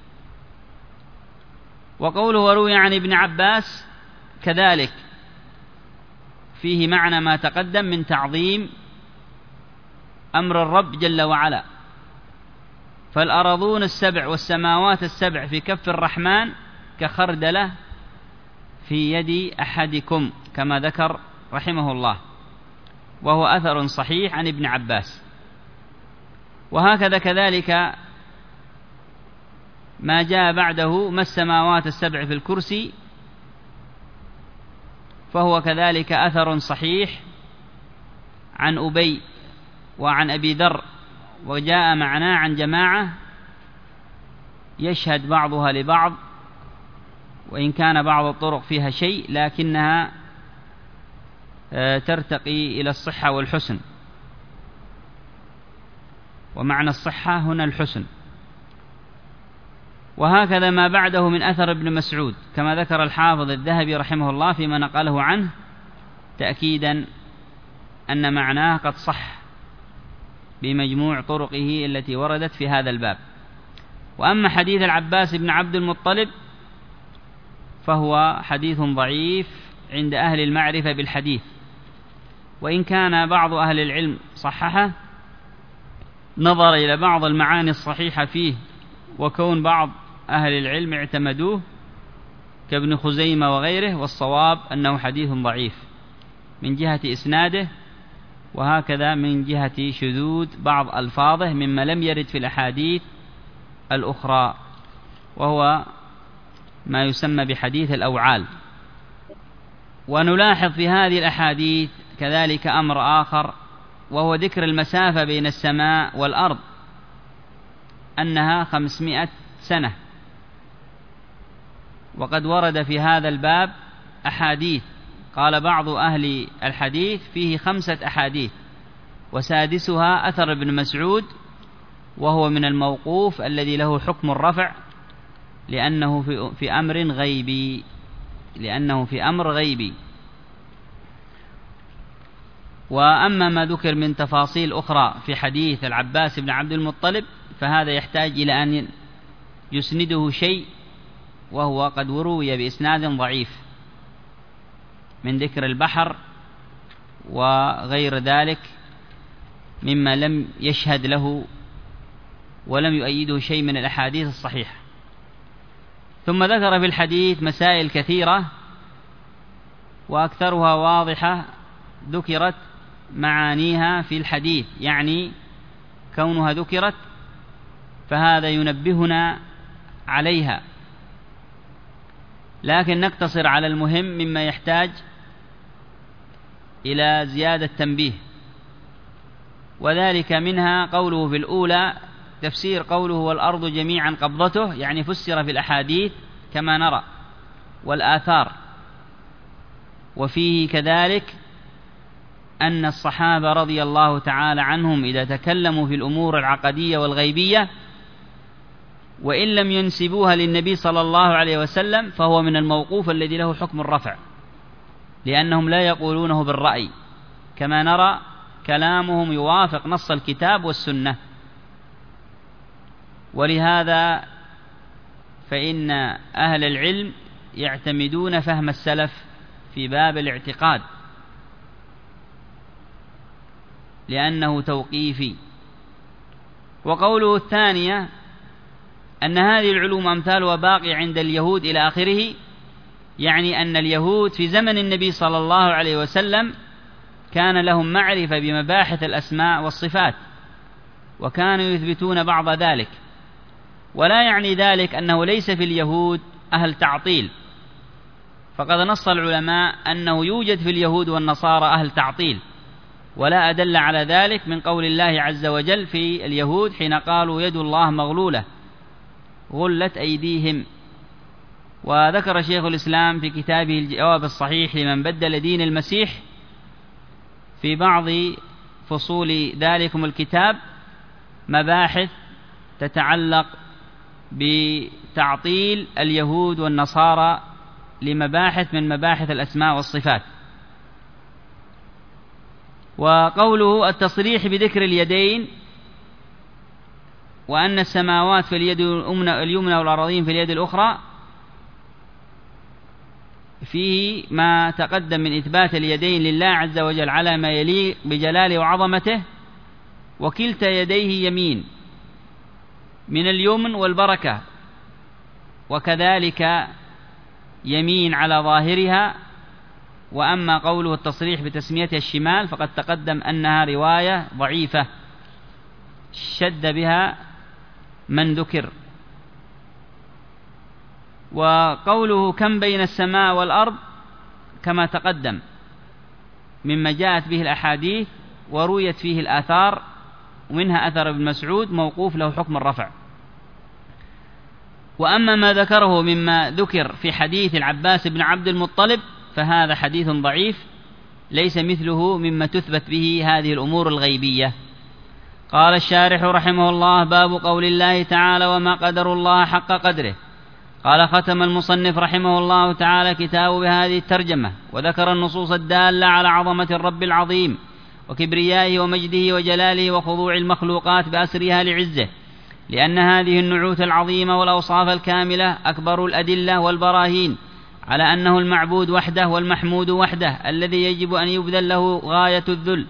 وقوله وروي عن ابن عباس كذلك فيه معنى ما تقدم من تعظيم أمر الرب جل وعلا. فالأراضون السبع والسماوات السبع في كف الرحمن كخردلة في يد أحدكم، كما ذكر رحمه الله، وهو أثر صحيح عن ابن عباس. وهكذا كذلك ما جاء بعده ما السماوات السبع في الكرسي، فهو كذلك أثر صحيح عن أبي وعن أبي ذر، وجاء معناه عن جماعة يشهد بعضها لبعض، وإن كان بعض الطرق فيها شيء لكنها ترتقي إلى الصحة والحسن، ومعنى الصحة هنا الحسن. وهكذا ما بعده من أثر ابن مسعود كما ذكر الحافظ الذهبي رحمه الله فيما نقله عنه، تأكيدا أن معناه قد صح بمجموع طرقه التي وردت في هذا الباب. وأما حديث العباس بن عبد المطلب فهو حديث ضعيف عند أهل المعرفة بالحديث، وإن كان بعض أهل العلم صححه نظر إلى بعض المعاني الصحيحة فيه، وكون بعض أهل العلم اعتمدوه كابن خزيمة وغيره، والصواب أنه حديث ضعيف من جهة إسناده، وهكذا من جهة شذوذ بعض ألفاظه مما لم يرد في الأحاديث الأخرى، وهو ما يسمى بحديث الأوعال. ونلاحظ في هذه الأحاديث كذلك أمر آخر، وهو ذكر المسافة بين السماء والأرض أنها 500 سنة، وقد ورد في هذا الباب أحاديث، قال بعض أهل الحديث فيه 5 أحاديث، وسادسها أثر ابن مسعود، وهو من الموقوف الذي له حكم الرفع لأنه في أمر غيبي. وأما ما ذكر من تفاصيل أخرى في حديث العباس بن عبد المطلب فهذا يحتاج إلى أن يسنده شيء، وهو قد روي بإسناد ضعيف من ذكر البحر وغير ذلك مما لم يشهد له ولم يؤيده شيء من الأحاديث الصحيحة. ثم ذكر في الحديث مسائل كثيرة وأكثرها واضحة ذكرت معانيها في الحديث، يعني كونها ذكرت فهذا ينبهنا عليها، لكن نقتصر على المهم مما يحتاج إلى زيادة تنبيه. وذلك منها قوله في الأولى تفسير قوله والأرض جميعا قبضته، يعني فسر في الأحاديث كما نرى والآثار. وفيه كذلك أن الصحابة رضي الله تعالى عنهم إذا تكلموا في الأمور العقدية والغيبية وإن لم ينسبوها للنبي صلى الله عليه وسلم فهو من الموقوف الذي له حكم الرفع، لأنهم لا يقولونه بالرأي، كما نرى كلامهم يوافق نص الكتاب والسنة. ولهذا فإن أهل العلم يعتمدون فهم السلف في باب الاعتقاد لأنه توقيفي. وقوله الثانية أن هذه العلوم أمثالها باقية عند اليهود إلى آخره، يعني أن اليهود في زمن النبي صلى الله عليه وسلم كان لهم معرفة بمباحث الأسماء والصفات، وكانوا يثبتون بعض ذلك، ولا يعني ذلك أنه ليس في اليهود أهل تعطيل، فقد نص العلماء أنه يوجد في اليهود والنصارى أهل تعطيل، ولا أدل على ذلك من قول الله عز وجل في اليهود حين قالوا يد الله مغلولة غلت أيديهم. وذكر شيخ الإسلام في كتابه الجواب الصحيح لمن بدل دين المسيح في بعض فصول ذلكم الكتاب مباحث تتعلق بتعطيل اليهود والنصارى لمباحث من مباحث الأسماء والصفات. وقوله التصريح بذكر اليدين وأن السماوات في اليد اليمنى والأراضين في اليد الأخرى فيه ما تقدم من إثبات اليدين لله عز وجل على ما يليق بجلاله وعظمته، وكلتا يديه يمين من اليمن والبركة، وكذلك يمين على ظاهرها. وأما قوله التصريح بتسميتها الشمال فقد تقدم أنها رواية ضعيفة شد بها من ذكر. وقوله كم بين السماء والأرض كما تقدم مما جاءت به الأحاديث ورويت فيه الآثار، ومنها أثر ابن مسعود موقوف له حكم الرفع. وأما ما ذكره مما ذكر في حديث العباس بن عبد المطلب فهذا حديث ضعيف ليس مثله مما تثبت به هذه الأمور الغيبية. قال الشارح رحمه الله: باب قول الله تعالى: وما قدر الله حق قدره. قال: ختم المصنف رحمه الله تعالى كتابه بهذه الترجمة، وذكر النصوص الدالة على عظمة الرب العظيم وكبريائه ومجده وجلاله وخضوع المخلوقات بأسرها لعزه، لأن هذه النعوت العظيمة والأوصاف الكاملة أكبر الأدلة والبراهين على أنه المعبود وحده والمحمود وحده الذي يجب أن يبذل له غاية الذل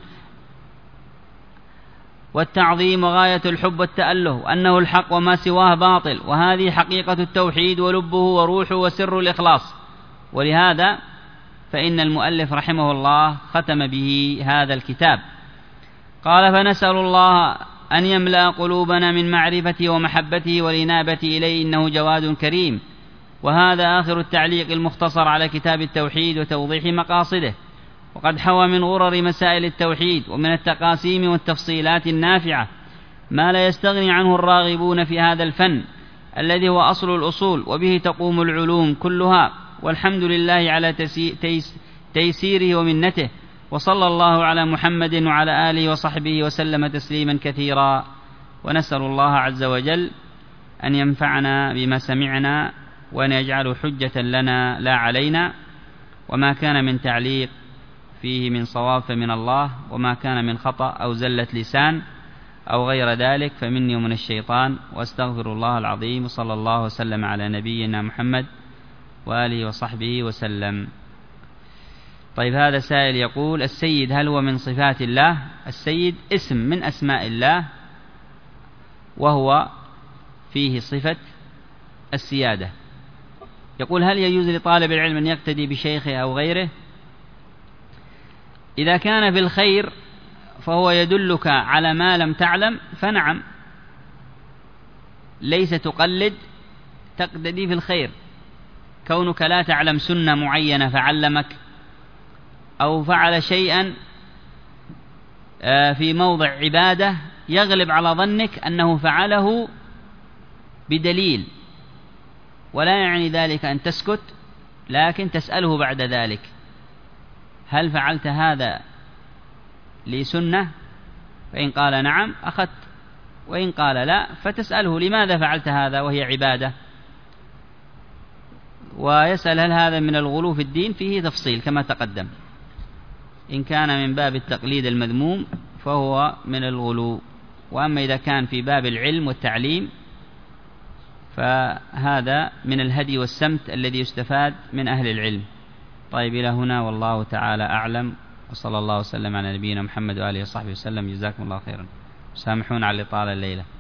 والتعظيم وغاية الحب والتأله، وأنه الحق وما سواه باطل، وهذه حقيقة التوحيد ولبه وروحه وسر الإخلاص. ولهذا فإن المؤلف رحمه الله ختم به هذا الكتاب. قال: فنسأل الله أن يملأ قلوبنا من معرفته ومحبته والإنابة إليه، إنه جواد كريم، وهذا آخر التعليق المختصر على كتاب التوحيد وتوضيح مقاصده، وقد حوى من غرر مسائل التوحيد ومن التقاسيم والتفصيلات النافعة ما لا يستغني عنه الراغبون في هذا الفن الذي هو أصل الأصول، وبه تقوم العلوم كلها، والحمد لله على تيسيره ومنته، وصلى الله على محمد وعلى آله وصحبه وسلم تسليما كثيرا. ونسأل الله عز وجل أن ينفعنا بما سمعنا وأن يجعله حجة لنا لا علينا، وما كان من تعليق فيه من صواب فمن الله، وما كان من خطأ أو زلة لسان أو غير ذلك فمني ومن الشيطان، وأستغفر الله العظيم، وصلى الله وسلم على نبينا محمد وآله وصحبه وسلم. طيب، هذا سائل يقول: السيد هل هو من صفات الله؟ السيد اسم من أسماء الله، وهو فيه صفة السيادة. يقول: هل يجوز لطالب العلم أن يقتدي بشيخه أو غيره؟ إذا كان في الخير فهو يدلك على ما لم تعلم فنعم، ليس تقلد، تقتدي في الخير. كونك لا تعلم سنة معينة فعلمك، أو فعل شيئا في موضع عبادة يغلب على ظنك أنه فعله بدليل، ولا يعني ذلك أن تسكت، لكن تسأله بعد ذلك: هل فعلت هذا لسنة؟ فإن قال نعم أخذت، وإن قال لا فتسأله: لماذا فعلت هذا وهي عبادة؟ ويسأل: هل هذا من الغلو في الدين؟ فيه تفصيل كما تقدم. إن كان من باب التقليد المذموم فهو من الغلو، وأما إذا كان في باب العلم والتعليم فهذا من الهدي والسمت الذي يستفاد من أهل العلم. طيب، إلى هنا والله تعالى أعلم، وصلى الله وسلم على نبينا محمد وآله وصحبه وسلم. جزاكم الله خيرا. سامحون على الإطالة الليلة.